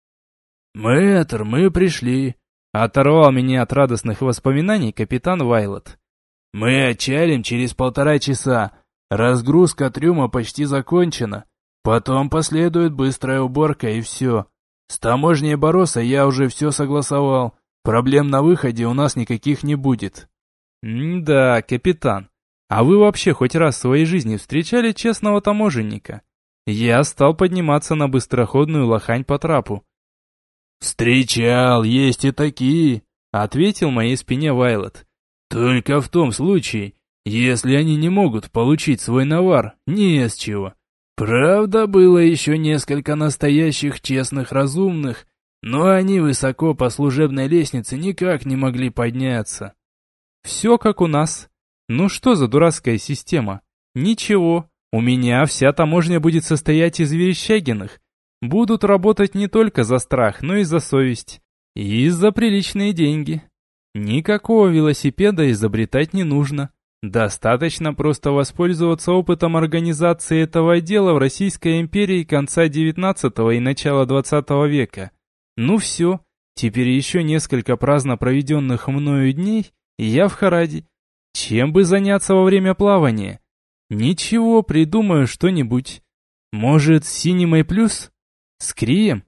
«Мэтр, мы пришли», — оторвал меня от радостных воспоминаний капитан Вайлот. «Мы отчалим через полтора часа. Разгрузка трюма почти закончена. Потом последует быстрая уборка и все. С таможней Бороса я уже все согласовал. Проблем на выходе у нас никаких не будет». «Да, капитан, а вы вообще хоть раз в своей жизни встречали честного таможенника?» Я стал подниматься на быстроходную лохань по трапу. «Встречал, есть и такие», — ответил моей спине Вайлот. «Только в том случае, если они не могут получить свой навар, не с чего. Правда, было еще несколько настоящих честных разумных, но они высоко по служебной лестнице никак не могли подняться». «Все как у нас. Ну что за дурацкая система? Ничего, у меня вся таможня будет состоять из верещагиных. Будут работать не только за страх, но и за совесть. И за приличные деньги. Никакого велосипеда изобретать не нужно. Достаточно просто воспользоваться опытом организации этого дела в Российской империи конца девятнадцатого и начала двадцатого века. Ну все, теперь еще несколько праздно проведенных мною дней, и я в Хараде. Чем бы заняться во время плавания? Ничего, придумаю что-нибудь. Может, с Синемой плюс? С Крием?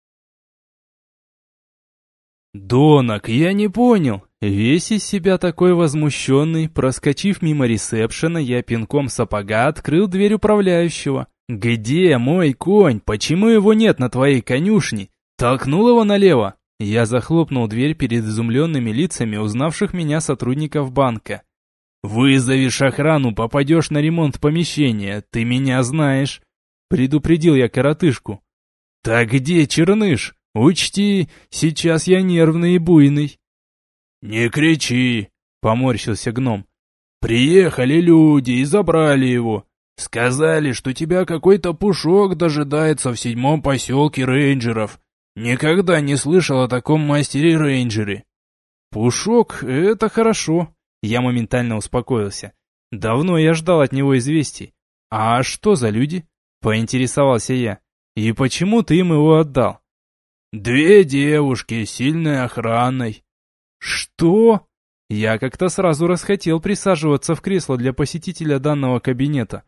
Донок, я не понял. Весь из себя такой возмущенный, проскочив мимо ресепшена, я пинком сапога открыл дверь управляющего. «Где мой конь? Почему его нет на твоей конюшне? Толкнул его налево?» Я захлопнул дверь перед изумленными лицами узнавших меня сотрудников банка. «Вызовешь охрану, попадешь на ремонт помещения, ты меня знаешь», — предупредил я коротышку. «Так где Черныш? Учти, сейчас я нервный и буйный». «Не кричи», — поморщился гном. «Приехали люди и забрали его. Сказали, что тебя какой-то пушок дожидается в седьмом поселке рейнджеров. Никогда не слышал о таком мастере-рейнджере». «Пушок — это хорошо», — я моментально успокоился. «Давно я ждал от него известий. А что за люди?» — поинтересовался я. «И почему ты им его отдал?» «Две девушки с сильной охраной». «Что?» Я как-то сразу расхотел присаживаться в кресло для посетителя данного кабинета.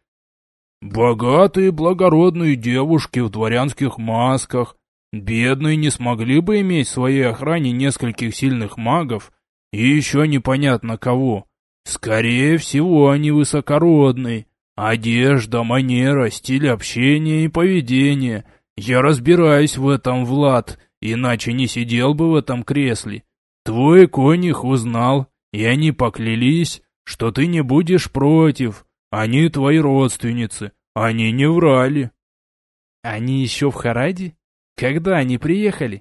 «Богатые благородные девушки в дворянских масках. Бедные не смогли бы иметь в своей охране нескольких сильных магов и еще непонятно кого. Скорее всего, они высокородные. Одежда, манера, стиль общения и поведения. Я разбираюсь в этом, Влад, иначе не сидел бы в этом кресле. Твой конь их узнал, и они поклялись, что ты не будешь против. Они твои родственницы, они не врали». «Они еще в Хараде? Когда они приехали?»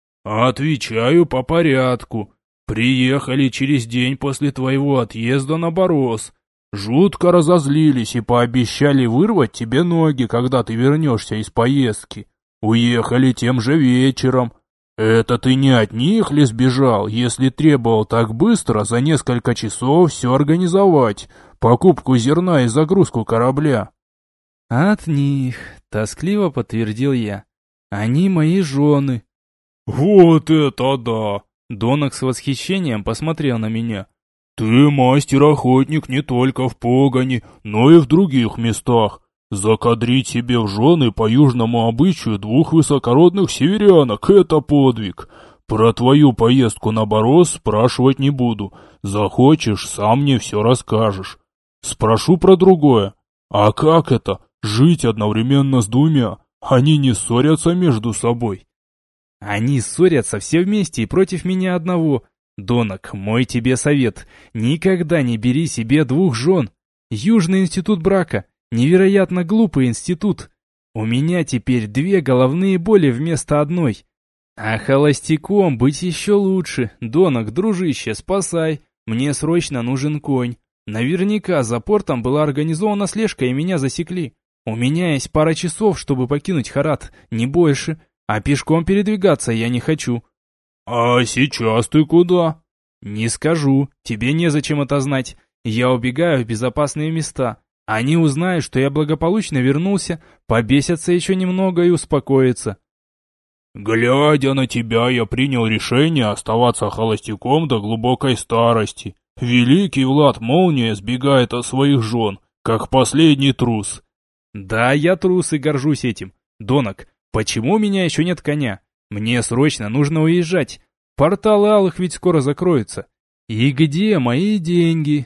«Отвечаю по порядку. Приехали через день после твоего отъезда на Борос. Жутко разозлились и пообещали вырвать тебе ноги, когда ты вернешься из поездки. Уехали тем же вечером. Это ты не от них ли сбежал, если требовал так быстро за несколько часов все организовать, покупку зерна и загрузку корабля?» «От них», — тоскливо подтвердил я. «Они мои жены». «Вот это да!» Донок с восхищением посмотрел на меня. «Ты мастер-охотник не только в погоне, но и в других местах. Закадрить себе в жены по южному обычаю двух высокородных северянок — это подвиг. Про твою поездку на Борос спрашивать не буду. Захочешь, сам мне все расскажешь. Спрошу про другое. А как это, жить одновременно с двумя? Они не ссорятся между собой? Они ссорятся все вместе и против меня одного. Донок, мой тебе совет. Никогда не бери себе двух жен. Южный институт брака. Невероятно глупый институт. У меня теперь две головные боли вместо одной. А холостяком быть еще лучше. Донок, дружище, спасай. Мне срочно нужен конь. Наверняка за портом была организована слежка и меня засекли. У меня есть пара часов, чтобы покинуть Харат, не больше. А пешком передвигаться я не хочу. А сейчас ты куда? Не скажу, тебе незачем это знать. Я убегаю в безопасные места. Они узнают, что я благополучно вернулся, побесятся еще немного и успокоятся. Глядя на тебя, я принял решение оставаться холостяком до глубокой старости. Великий Влад Молния сбегает от своих жен, как последний трус. Да, я трус и горжусь этим. Донок, почему у меня еще нет коня? Мне срочно нужно уезжать. Порталы алых ведь скоро закроются. И где мои деньги?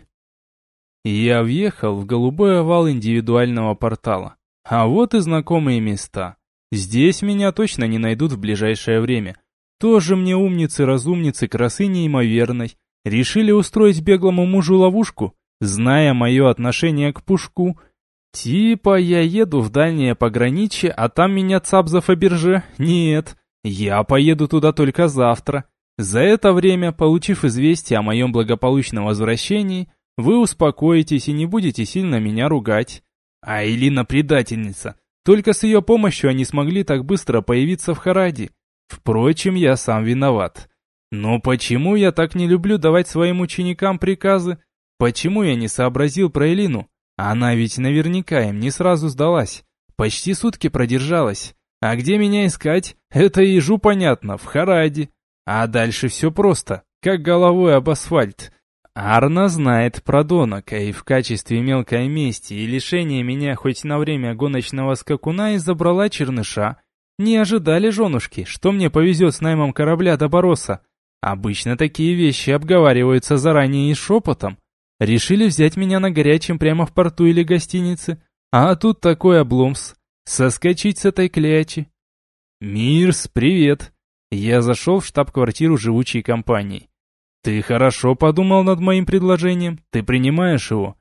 Я въехал в голубой овал индивидуального портала. А вот и знакомые места. Здесь меня точно не найдут в ближайшее время. Тоже мне умницы-разумницы красы неимоверной. Решили устроить беглому мужу ловушку, зная мое отношение к Пушку. Типа я еду в дальнее пограничье, а там меня цап за Фаберже? Нет, я поеду туда только завтра. За это время, получив известие о моем благополучном возвращении, вы успокоитесь и не будете сильно меня ругать. А Элина предательница. Только с ее помощью они смогли так быстро появиться в Хараде. Впрочем, я сам виноват. Но почему я так не люблю давать своим ученикам приказы? Почему я не сообразил про Элину? Она ведь наверняка им не сразу сдалась. Почти сутки продержалась. А где меня искать? Это ежу понятно, в Хараде. А дальше все просто, как головой об асфальт. Арна знает про Донока, и в качестве мелкой мести и лишения меня хоть на время гоночного скакуна изобрала черныша. Не ожидали женушки, что мне повезет с наймом корабля до Бороса. Обычно такие вещи обговариваются заранее и шепотом. Решили взять меня на горячем прямо в порту или гостинице. А тут такой обломс. Соскочить с этой клячи. Мирс, привет. Я зашел в штаб-квартиру живучей компании. Ты хорошо подумал над моим предложением? Ты принимаешь его?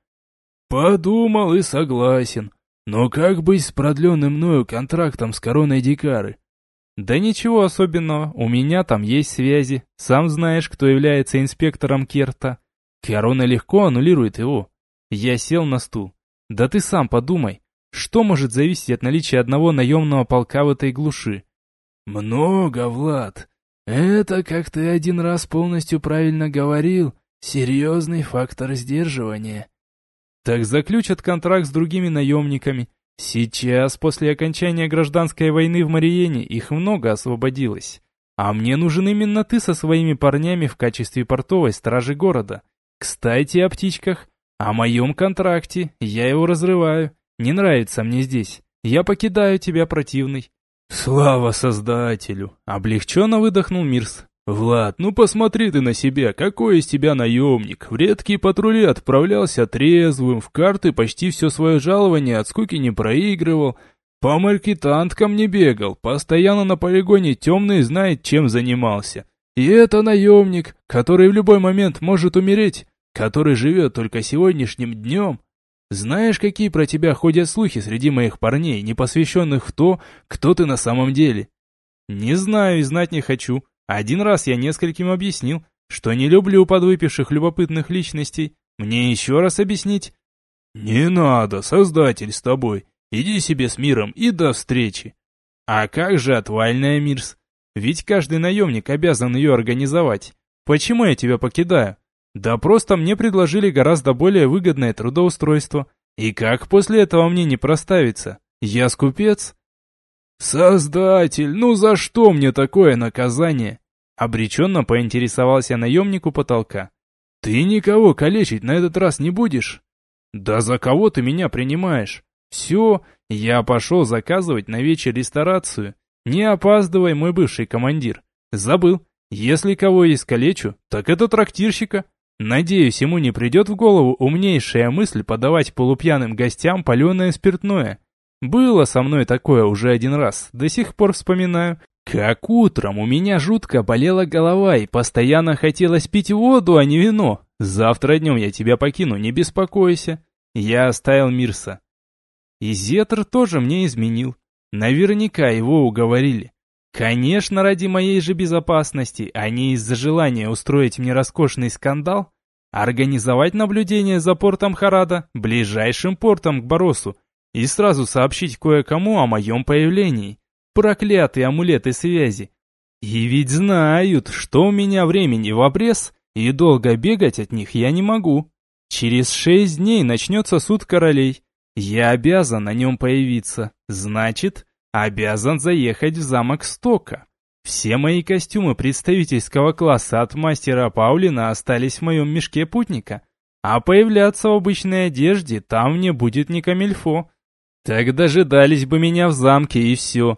Подумал и согласен. Но как быть с продленным мною контрактом с Короной Дикары? Да ничего особенного, у меня там есть связи. Сам знаешь, кто является инспектором Керта. Корона легко аннулирует его. Я сел на стул. Да ты сам подумай, что может зависеть от наличия одного наемного полка в этой глуши? Много, Влад. Это, как ты один раз полностью правильно говорил, серьезный фактор сдерживания. Так заключат контракт с другими наемниками. Сейчас, после окончания гражданской войны в Мариене, их много освободилось. А мне нужен именно ты со своими парнями в качестве портовой стражи города. Кстати, о птичках. О моем контракте. Я его разрываю. Не нравится мне здесь. Я покидаю тебя, противный. Слава Создателю! Облегченно выдохнул Мирс. Влад, ну посмотри ты на себя, какой из тебя наемник. В редкие патрули отправлялся трезвым, в карты почти все свое жалование от скуки не проигрывал, по маркетанткам не бегал, постоянно на полигоне темный знает, чем занимался. И это наемник, который в любой момент может умереть, который живет только сегодняшним днем. Знаешь, какие про тебя ходят слухи среди моих парней, не посвященных в то, кто ты на самом деле? Не знаю и знать не хочу. Один раз я нескольким объяснил, что не люблю подвыпивших любопытных личностей. Мне еще раз объяснить? Не надо, Создатель с тобой. Иди себе с миром и до встречи. А как же отвальная, Мирс? Ведь каждый наемник обязан ее организовать. Почему я тебя покидаю? Да просто мне предложили гораздо более выгодное трудоустройство. И как после этого мне не проставиться? Я скупец? Создатель, ну за что мне такое наказание? Обреченно поинтересовался наемник у потолка. Ты никого калечить на этот раз не будешь? Да за кого ты меня принимаешь? Все, я пошел заказывать на вечер ресторацию. Не опаздывай, мой бывший командир. Забыл, если кого искалечу, так это трактирщика. Надеюсь, ему не придет в голову умнейшая мысль подавать полупьяным гостям паленое спиртное. Было со мной такое уже один раз, до сих пор вспоминаю. Как утром у меня жутко болела голова и постоянно хотелось пить воду, а не вино. Завтра днем я тебя покину, не беспокойся. Я оставил Мирса. И Зетр тоже мне изменил. Наверняка его уговорили. Конечно, ради моей же безопасности, а не из-за желания устроить мне роскошный скандал, организовать наблюдение за портом Харада, ближайшим портом к Боросу, и сразу сообщить кое-кому о моем появлении. Проклятые амулеты связи. И ведь знают, что у меня времени в обрез, и долго бегать от них я не могу. Через шесть дней начнется суд королей. Я обязан на нем появиться. Значит, обязан заехать в замок Стока. Все мои костюмы представительского класса от мастера Паулина остались в моем мешке путника, а появляться в обычной одежде там мне будет не камильфо. Так дожидались бы меня в замке и все.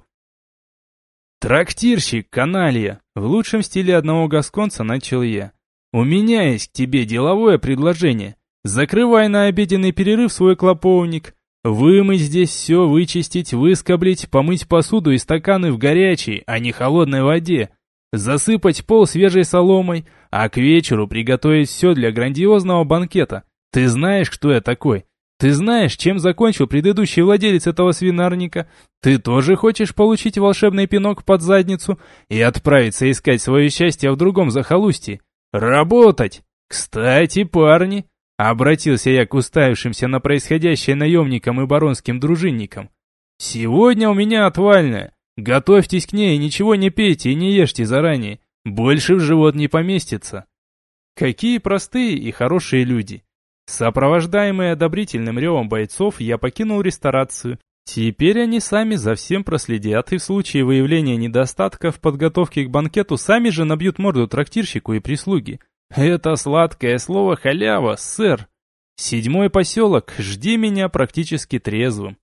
«Трактирщик, каналья!» В лучшем стиле одного гасконца начал я. «У меня есть к тебе деловое предложение. Закрывай на обеденный перерыв свой клоповник. Вымыть здесь все, вычистить, выскоблить, помыть посуду и стаканы в горячей, а не холодной воде. Засыпать пол свежей соломой, а к вечеру приготовить все для грандиозного банкета. Ты знаешь, кто я такой? Ты знаешь, чем закончил предыдущий владелец этого свинарника? Ты тоже хочешь получить волшебный пинок под задницу и отправиться искать свое счастье в другом захолустье? Работать! Кстати, парни, обратился я к уставившимся на происходящее наемникам и баронским дружинникам. Сегодня у меня отвальная. Готовьтесь к ней, ничего не пейте и не ешьте заранее. Больше в живот не поместится. Какие простые и хорошие люди. Сопровождаемый одобрительным ревом бойцов, я покинул ресторацию. Теперь они сами за всем проследят и в случае выявления недостатков в подготовке к банкету сами же набьют морду трактирщику и прислуге. Это сладкое слово халява, сэр. Седьмой поселок, жди меня практически трезвым.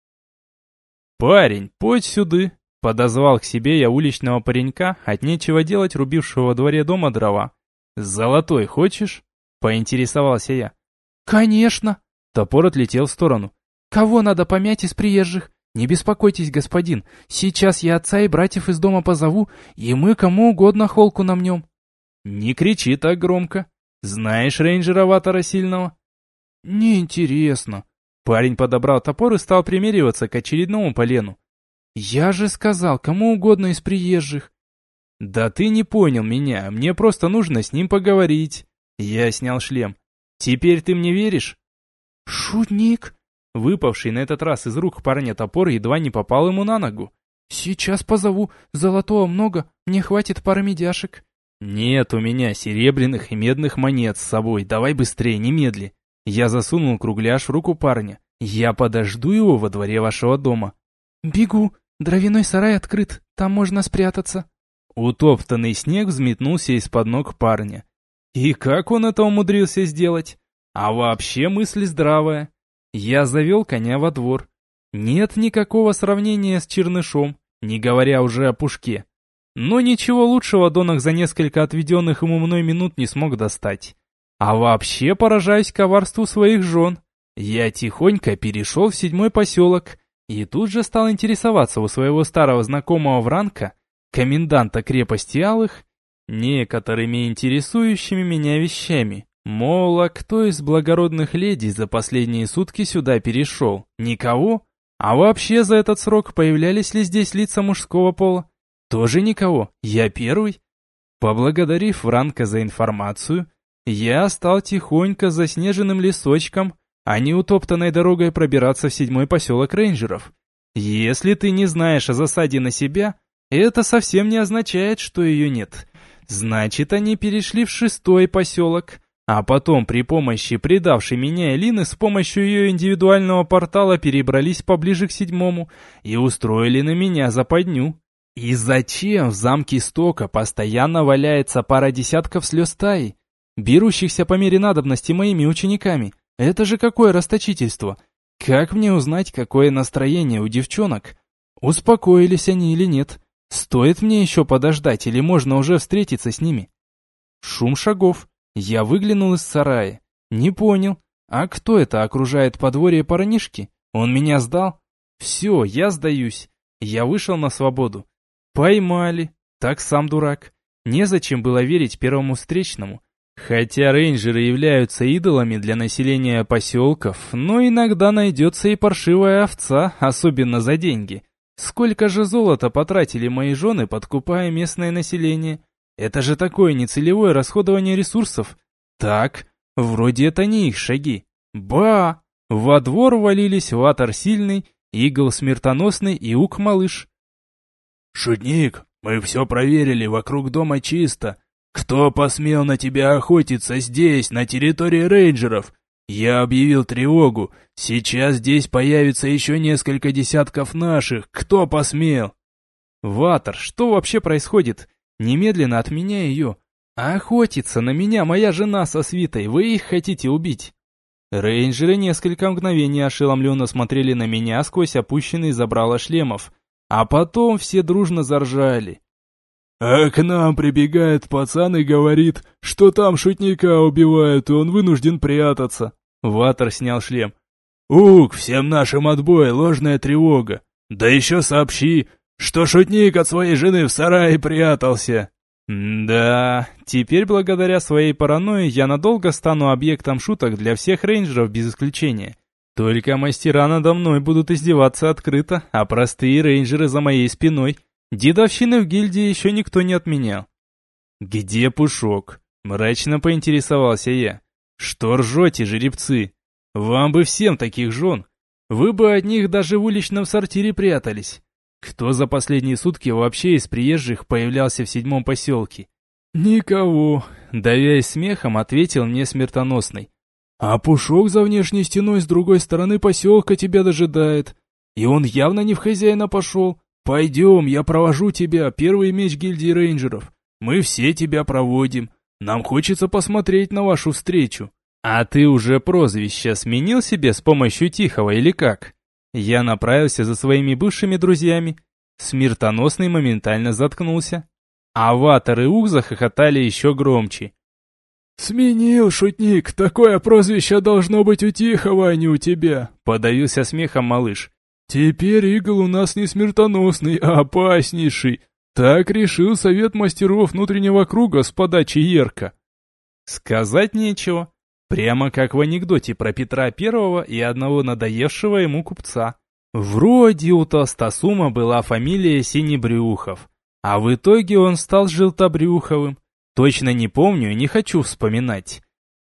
«Парень, подь сюды!» Подозвал к себе я уличного паренька, от нечего делать рубившего во дворе дома дрова. «Золотой хочешь?» Поинтересовался я. «Конечно!» Топор отлетел в сторону. «Кого надо помять из приезжих? Не беспокойтесь, господин, сейчас я отца и братьев из дома позову, и мы кому угодно холку намнем». «Не кричи так громко. Знаешь рейнджера Ватара Сильного?» «Неинтересно». Парень подобрал топор и стал примериваться к очередному полену. «Я же сказал, кому угодно из приезжих». «Да ты не понял меня, мне просто нужно с ним поговорить». Я снял шлем. «Теперь ты мне веришь?» «Шутник!» Выпавший на этот раз из рук парня топор едва не попал ему на ногу. «Сейчас позову. Золотого много, мне хватит пары медяшек». «Нет у меня серебряных и медных монет с собой, давай быстрее, немедли». Я засунул кругляш в руку парня. «Я подожду его во дворе вашего дома». «Бегу, дровяной сарай открыт, там можно спрятаться». Утоптанный снег взметнулся из-под ног парня. И как он это умудрился сделать? А вообще мысль здравая. Я завел коня во двор. Нет никакого сравнения с чернышом, не говоря уже о пушке. Но ничего лучшего Донок за несколько отведенных ему мной минут не смог достать. А вообще поражаюсь коварству своих жен. Я тихонько перешел в седьмой поселок и тут же стал интересоваться у своего старого знакомого Вранка, коменданта крепости Алых, некоторыми интересующими меня вещами. Мол, а кто из благородных леди за последние сутки сюда перешел? Никого? А вообще за этот срок появлялись ли здесь лица мужского пола? Тоже никого. Я первый. Поблагодарив Вранка за информацию, я стал тихонько заснеженным лесочком, а не утоптанной дорогой пробираться в седьмой поселок рейнджеров. Если ты не знаешь о засаде на себя, это совсем не означает, что ее нет. Значит, они перешли в шестой поселок, а потом при помощи предавшей меня Элины с помощью ее индивидуального портала перебрались поближе к седьмому и устроили на меня западню. И зачем в замке Стока постоянно валяется пара десятков слез стаи, берущихся по мере надобности моими учениками? Это же какое расточительство! Как мне узнать, какое настроение у девчонок? Успокоились они или нет? Стоит мне еще подождать или можно уже встретиться с ними? Шум шагов. Я выглянул из сарая. Не понял. А кто это окружает подворье парнишки? Он меня сдал? Все, я сдаюсь. Я вышел на свободу. Поймали. Так сам дурак. Незачем было верить первому встречному. Хотя рейнджеры являются идолами для населения поселков, но иногда найдется и паршивая овца, особенно за деньги. Сколько же золота потратили мои жены, подкупая местное население? Это же такое нецелевое расходование ресурсов. Так, вроде это не их шаги. Ба! Во двор валились Ватер Сильный, Игл Смертоносный и Ук-малыш. «Шутник, мы все проверили, вокруг дома чисто. Кто посмел на тебя охотиться здесь, на территории рейнджеров? Я объявил тревогу. Сейчас здесь появится еще несколько десятков наших. Кто посмел?» Ватер, что вообще происходит? Немедленно отменяй ее. Охотится на меня моя жена со свитой, вы их хотите убить? Рейнджеры несколько мгновений ошеломленно смотрели на меня сквозь опущенные забрала шлемов, а потом все дружно заржали. «А к нам прибегает пацан и говорит, что там шутника убивают, и он вынужден прятаться». Ватер снял шлем. «Ук, всем нашим отбой, ложная тревога. Да еще сообщи, что шутник от своей жены в сарае прятался». Да, теперь благодаря своей паранойи я надолго стану объектом шуток для всех рейнджеров без исключения. Только мастера надо мной будут издеваться открыто, а простые рейнджеры за моей спиной. Дедовщины в гильдии еще никто не отменял. «Где Пушок?» – мрачно поинтересовался я. «Что ржете, жеребцы? Вам бы всем таких жен. Вы бы от них даже в уличном сортире прятались. Кто за последние сутки вообще из приезжих появлялся в седьмом поселке?» «Никого», – давясь смехом, ответил мне Смертоносный. «А Пушок за внешней стеной с другой стороны поселка тебя дожидает. И он явно не в хозяина пошел. Пойдем, я провожу тебя, первый меч гильдии рейнджеров. Мы все тебя проводим. Нам хочется посмотреть на вашу встречу». «А ты уже прозвище сменил себе с помощью Тихого или как?» Я направился за своими бывшими друзьями. Смертоносный моментально заткнулся. А Ватер и Ук захохотали еще громче. «Сменил, шутник, такое прозвище должно быть у Тихого, а не у тебя», — подавился смехом малыш. «Теперь Игл у нас не смертоносный, а опаснейший. Так решил совет мастеров внутреннего круга с подачи Ерка». Сказать нечего. Прямо как в анекдоте про Петра Первого и одного надоевшего ему купца. Вроде у Толстосума была фамилия Синебрюхов, а в итоге он стал Желтобрюховым. Точно не помню и не хочу вспоминать.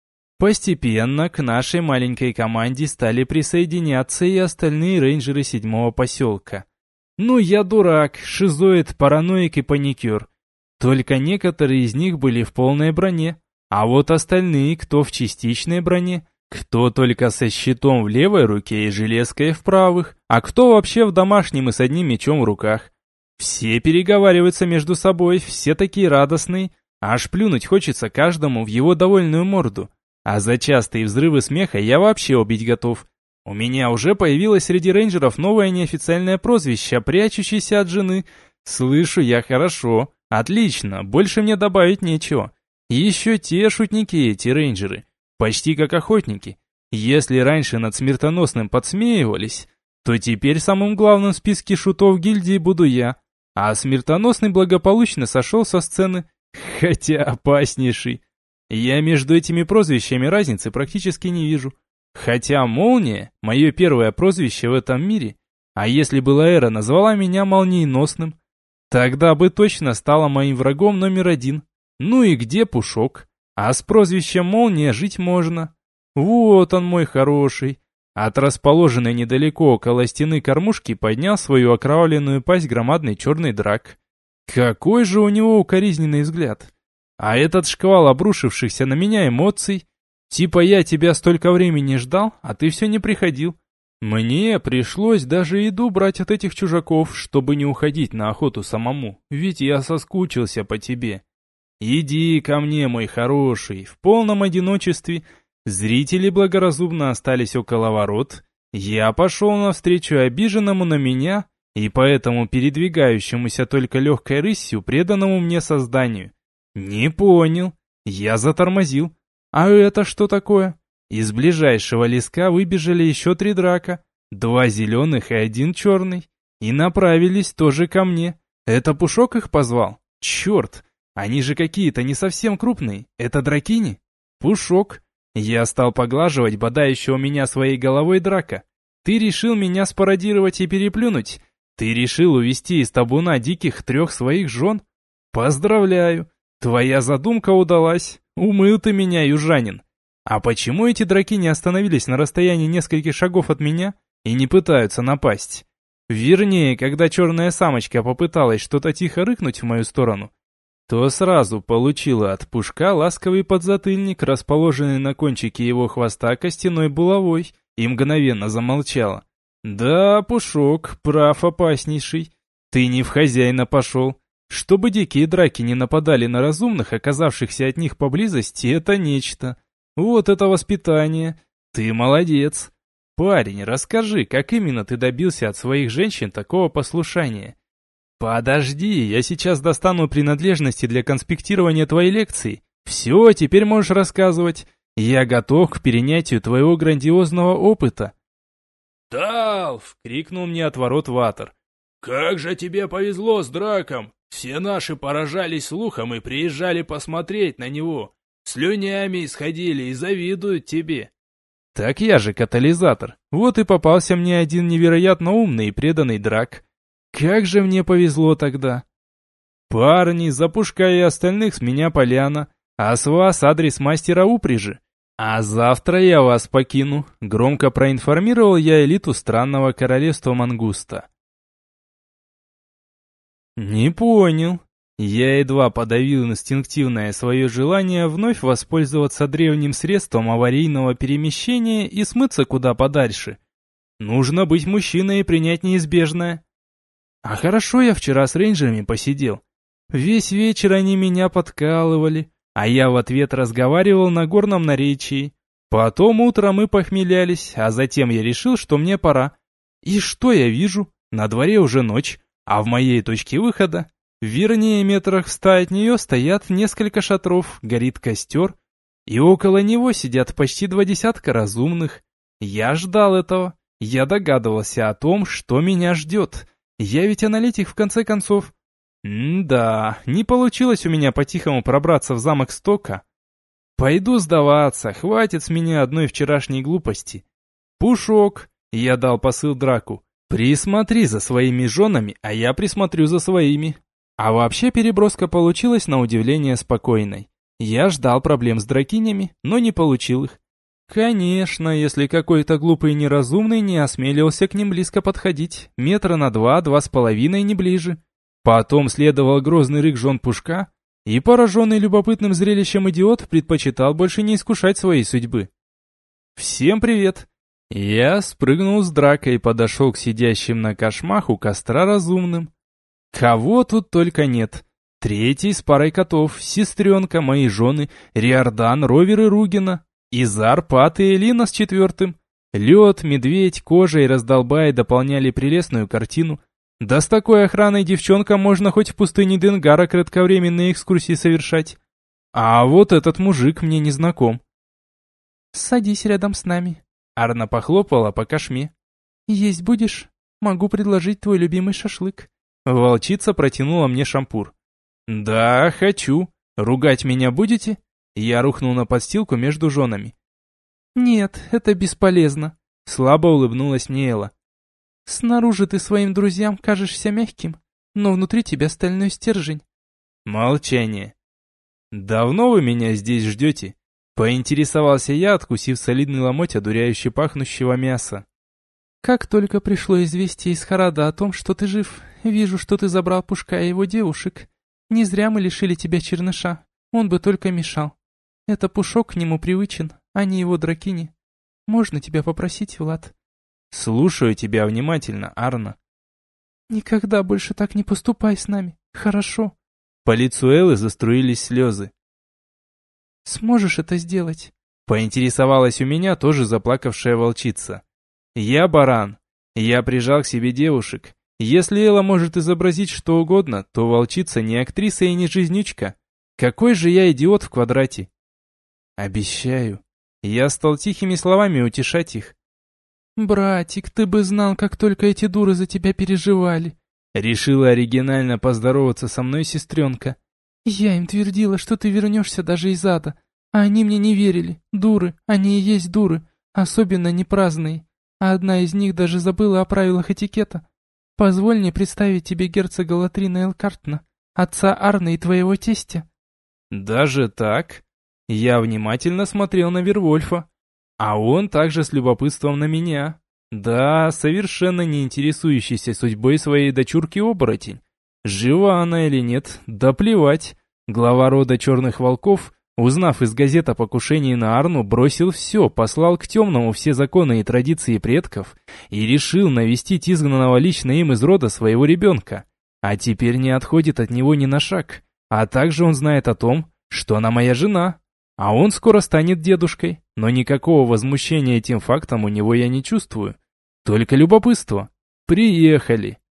Постепенно к нашей маленькой команде стали присоединяться и остальные рейнджеры седьмого поселка. Ну, я дурак, шизоид, параноик и паникер. Только некоторые из них были в полной броне, а вот остальные, кто в частичной броне, кто только со щитом в левой руке и железкой в правых, а кто вообще в домашнем и с одним мечом в руках. Все переговариваются между собой, все такие радостные, аж плюнуть хочется каждому в его довольную морду. А за частые взрывы смеха я вообще убить готов. У меня уже появилось среди рейнджеров новое неофициальное прозвище, прячущееся от жены. Слышу я хорошо, отлично, больше мне добавить нечего. Еще те шутники, эти рейнджеры, почти как охотники. Если раньше над Смертоносным подсмеивались, то теперь самым главным в списке шутов гильдии буду я. А Смертоносный благополучно сошел со сцены, хотя опаснейший. Я между этими прозвищами разницы практически не вижу. Хотя Молния – мое первое прозвище в этом мире, а если бы Лаэра назвала меня Молниеносным, тогда бы точно стала моим врагом номер один. Ну и где Пушок? А с прозвищем Молния жить можно. Вот он мой хороший. От расположенной недалеко около стены кормушки поднял свою окровавленную пасть громадный черный драк. Какой же у него укоризненный взгляд. А этот шквал обрушившихся на меня эмоций, типа я тебя столько времени ждал, а ты все не приходил. Мне пришлось даже еду брать от этих чужаков, чтобы не уходить на охоту самому, ведь я соскучился по тебе. Иди ко мне, мой хороший, в полном одиночестве. Зрители благоразумно остались около ворот. Я пошел навстречу обиженному на меня и поэтому передвигающемуся только легкой рысью преданному мне созданию. Не понял. Я затормозил. А это что такое? Из ближайшего леска выбежали еще три драка, два зеленых и один черный, и направились тоже ко мне. Это Пушок их позвал? Черт, они же какие-то не совсем крупные. Это дракини? Пушок. Я стал поглаживать бодающего меня своей головой драка. Ты решил меня спародировать и переплюнуть? Ты решил увести из табуна диких трех своих жен? Поздравляю, твоя задумка удалась. Умыл ты меня, южанин. А почему эти драки не остановились на расстоянии нескольких шагов от меня и не пытаются напасть? Вернее, когда черная самочка попыталась что-то тихо рыкнуть в мою сторону, то сразу получила от Пушка ласковый подзатыльник, расположенный на кончике его хвоста костяной булавой, и мгновенно замолчала. Да, Пушок, прав опаснейший. Ты не в хозяина пошел. Чтобы дикие драки не нападали на разумных, оказавшихся от них поблизости, это нечто. Вот это воспитание. Ты молодец. Парень, расскажи, как именно ты добился от своих женщин такого послушания? Подожди, я сейчас достану принадлежности для конспектирования твоей лекции. Все, теперь можешь рассказывать. Я готов к перенятию твоего грандиозного опыта. «Талф!» — крикнул мне от ворот Ватер. «Как же тебе повезло с драком! Все наши поражались слухом и приезжали посмотреть на него. Слюнями исходили и завидуют тебе». Так я же катализатор. Вот и попался мне один невероятно умный и преданный драк. Как же мне повезло тогда. Парни, за Пушка и остальных с меня поляна, а с вас адрес мастера упряжи. А завтра я вас покину. Громко проинформировал я элиту странного королевства Мангуста. Не понял. Я едва подавил инстинктивное свое желание вновь воспользоваться древним средством аварийного перемещения и смыться куда подальше. Нужно быть мужчиной и принять неизбежное. А хорошо я вчера с рейнджерами посидел. Весь вечер они меня подкалывали, а я в ответ разговаривал на горном наречии. Потом утром мы похмелялись, а затем я решил, что мне пора. И что я вижу? На дворе уже ночь, а в моей точке выхода, вернее метрах в ста от нее, стоят несколько шатров, горит костер, и около него сидят почти два десятка разумных. Я ждал этого, я догадывался о том, что меня ждет. Я ведь аналитик в конце концов. М-да, не получилось у меня по-тихому пробраться в замок Стока. Пойду сдаваться, хватит с меня одной вчерашней глупости. Пушок, я дал посыл Драку, присмотри за своими женами, а я присмотрю за своими. А вообще переброска получилась на удивление спокойной. Я ждал проблем с дракинями, но не получил их. Конечно, если какой-то глупый неразумный не осмелился к ним близко подходить, метра на два, два с половиной, не ближе. Потом следовал грозный рык жен Пушка, и пораженный любопытным зрелищем идиот предпочитал больше не искушать своей судьбы. «Всем привет!» Я спрыгнул с Драка и подошел к сидящим на кошмах у костра разумным. Кого тут только нет. Третий с парой котов, сестренка, мои жены, Риордан, Ровер и Ругина, Изар, Пат и Элина с четвертым. Лед, медведь, кожа и раздолбай дополняли прелестную картину. Да с такой охраной девчонкам можно хоть в пустыне Денгара кратковременные экскурсии совершать. А вот этот мужик мне не знаком. «Садись рядом с нами», — Арна похлопала по кошме. «Есть будешь? Могу предложить твой любимый шашлык». Волчица протянула мне шампур. «Да, хочу. Ругать меня будете?» Я рухнул на подстилку между женами. «Нет, это бесполезно», — слабо улыбнулась мне Элла. «Снаружи ты своим друзьям кажешься мягким, но внутри тебя стальной стержень». Молчание. «Давно вы меня здесь ждете?» Поинтересовался я, откусив солидный ломоть одуряюще пахнущего мяса. «Как только пришло известие из Харада о том, что ты жив, вижу, что ты забрал Пушка и его девушек. Не зря мы лишили тебя черныша, он бы только мешал. Это Пушок к нему привычен, а не его дракини. Можно тебя попросить, Влад?» «Слушаю тебя внимательно, Арна». «Никогда больше так не поступай с нами, хорошо?» По лицу Эллы заструились слезы. «Сможешь это сделать?» Поинтересовалась у меня тоже заплакавшая волчица. Я баран. Я прижал к себе девушек. Если Элла может изобразить что угодно, то волчица не актриса и не жизнючка. Какой же я идиот в квадрате? Обещаю. Я стал тихими словами утешать их. «Братик, ты бы знал, как только эти дуры за тебя переживали!» Решила оригинально поздороваться со мной сестренка. «Я им твердила, что ты вернешься даже из ада, а они мне не верили. Дуры, они и есть дуры, особенно непраздные. А одна из них даже забыла о правилах этикета. Позволь мне представить тебе герцога Латрина Элкартна, отца Арны и твоего тестя». Даже так? Я внимательно смотрел на Вервольфа, а он также с любопытством на меня. Да, совершенно не интересующийся судьбой своей дочурки-оборотень. Жива она или нет, да плевать. Глава рода черных волков, узнав из газет о покушении на Арну, бросил все, послал к темному все законы и традиции предков и решил навестить изгнанного лично им из рода своего ребенка. А теперь не отходит от него ни на шаг. А также он знает о том, что она моя жена. А он скоро станет дедушкой, но никакого возмущения этим фактом у него я не чувствую. Только любопытство. Приехали.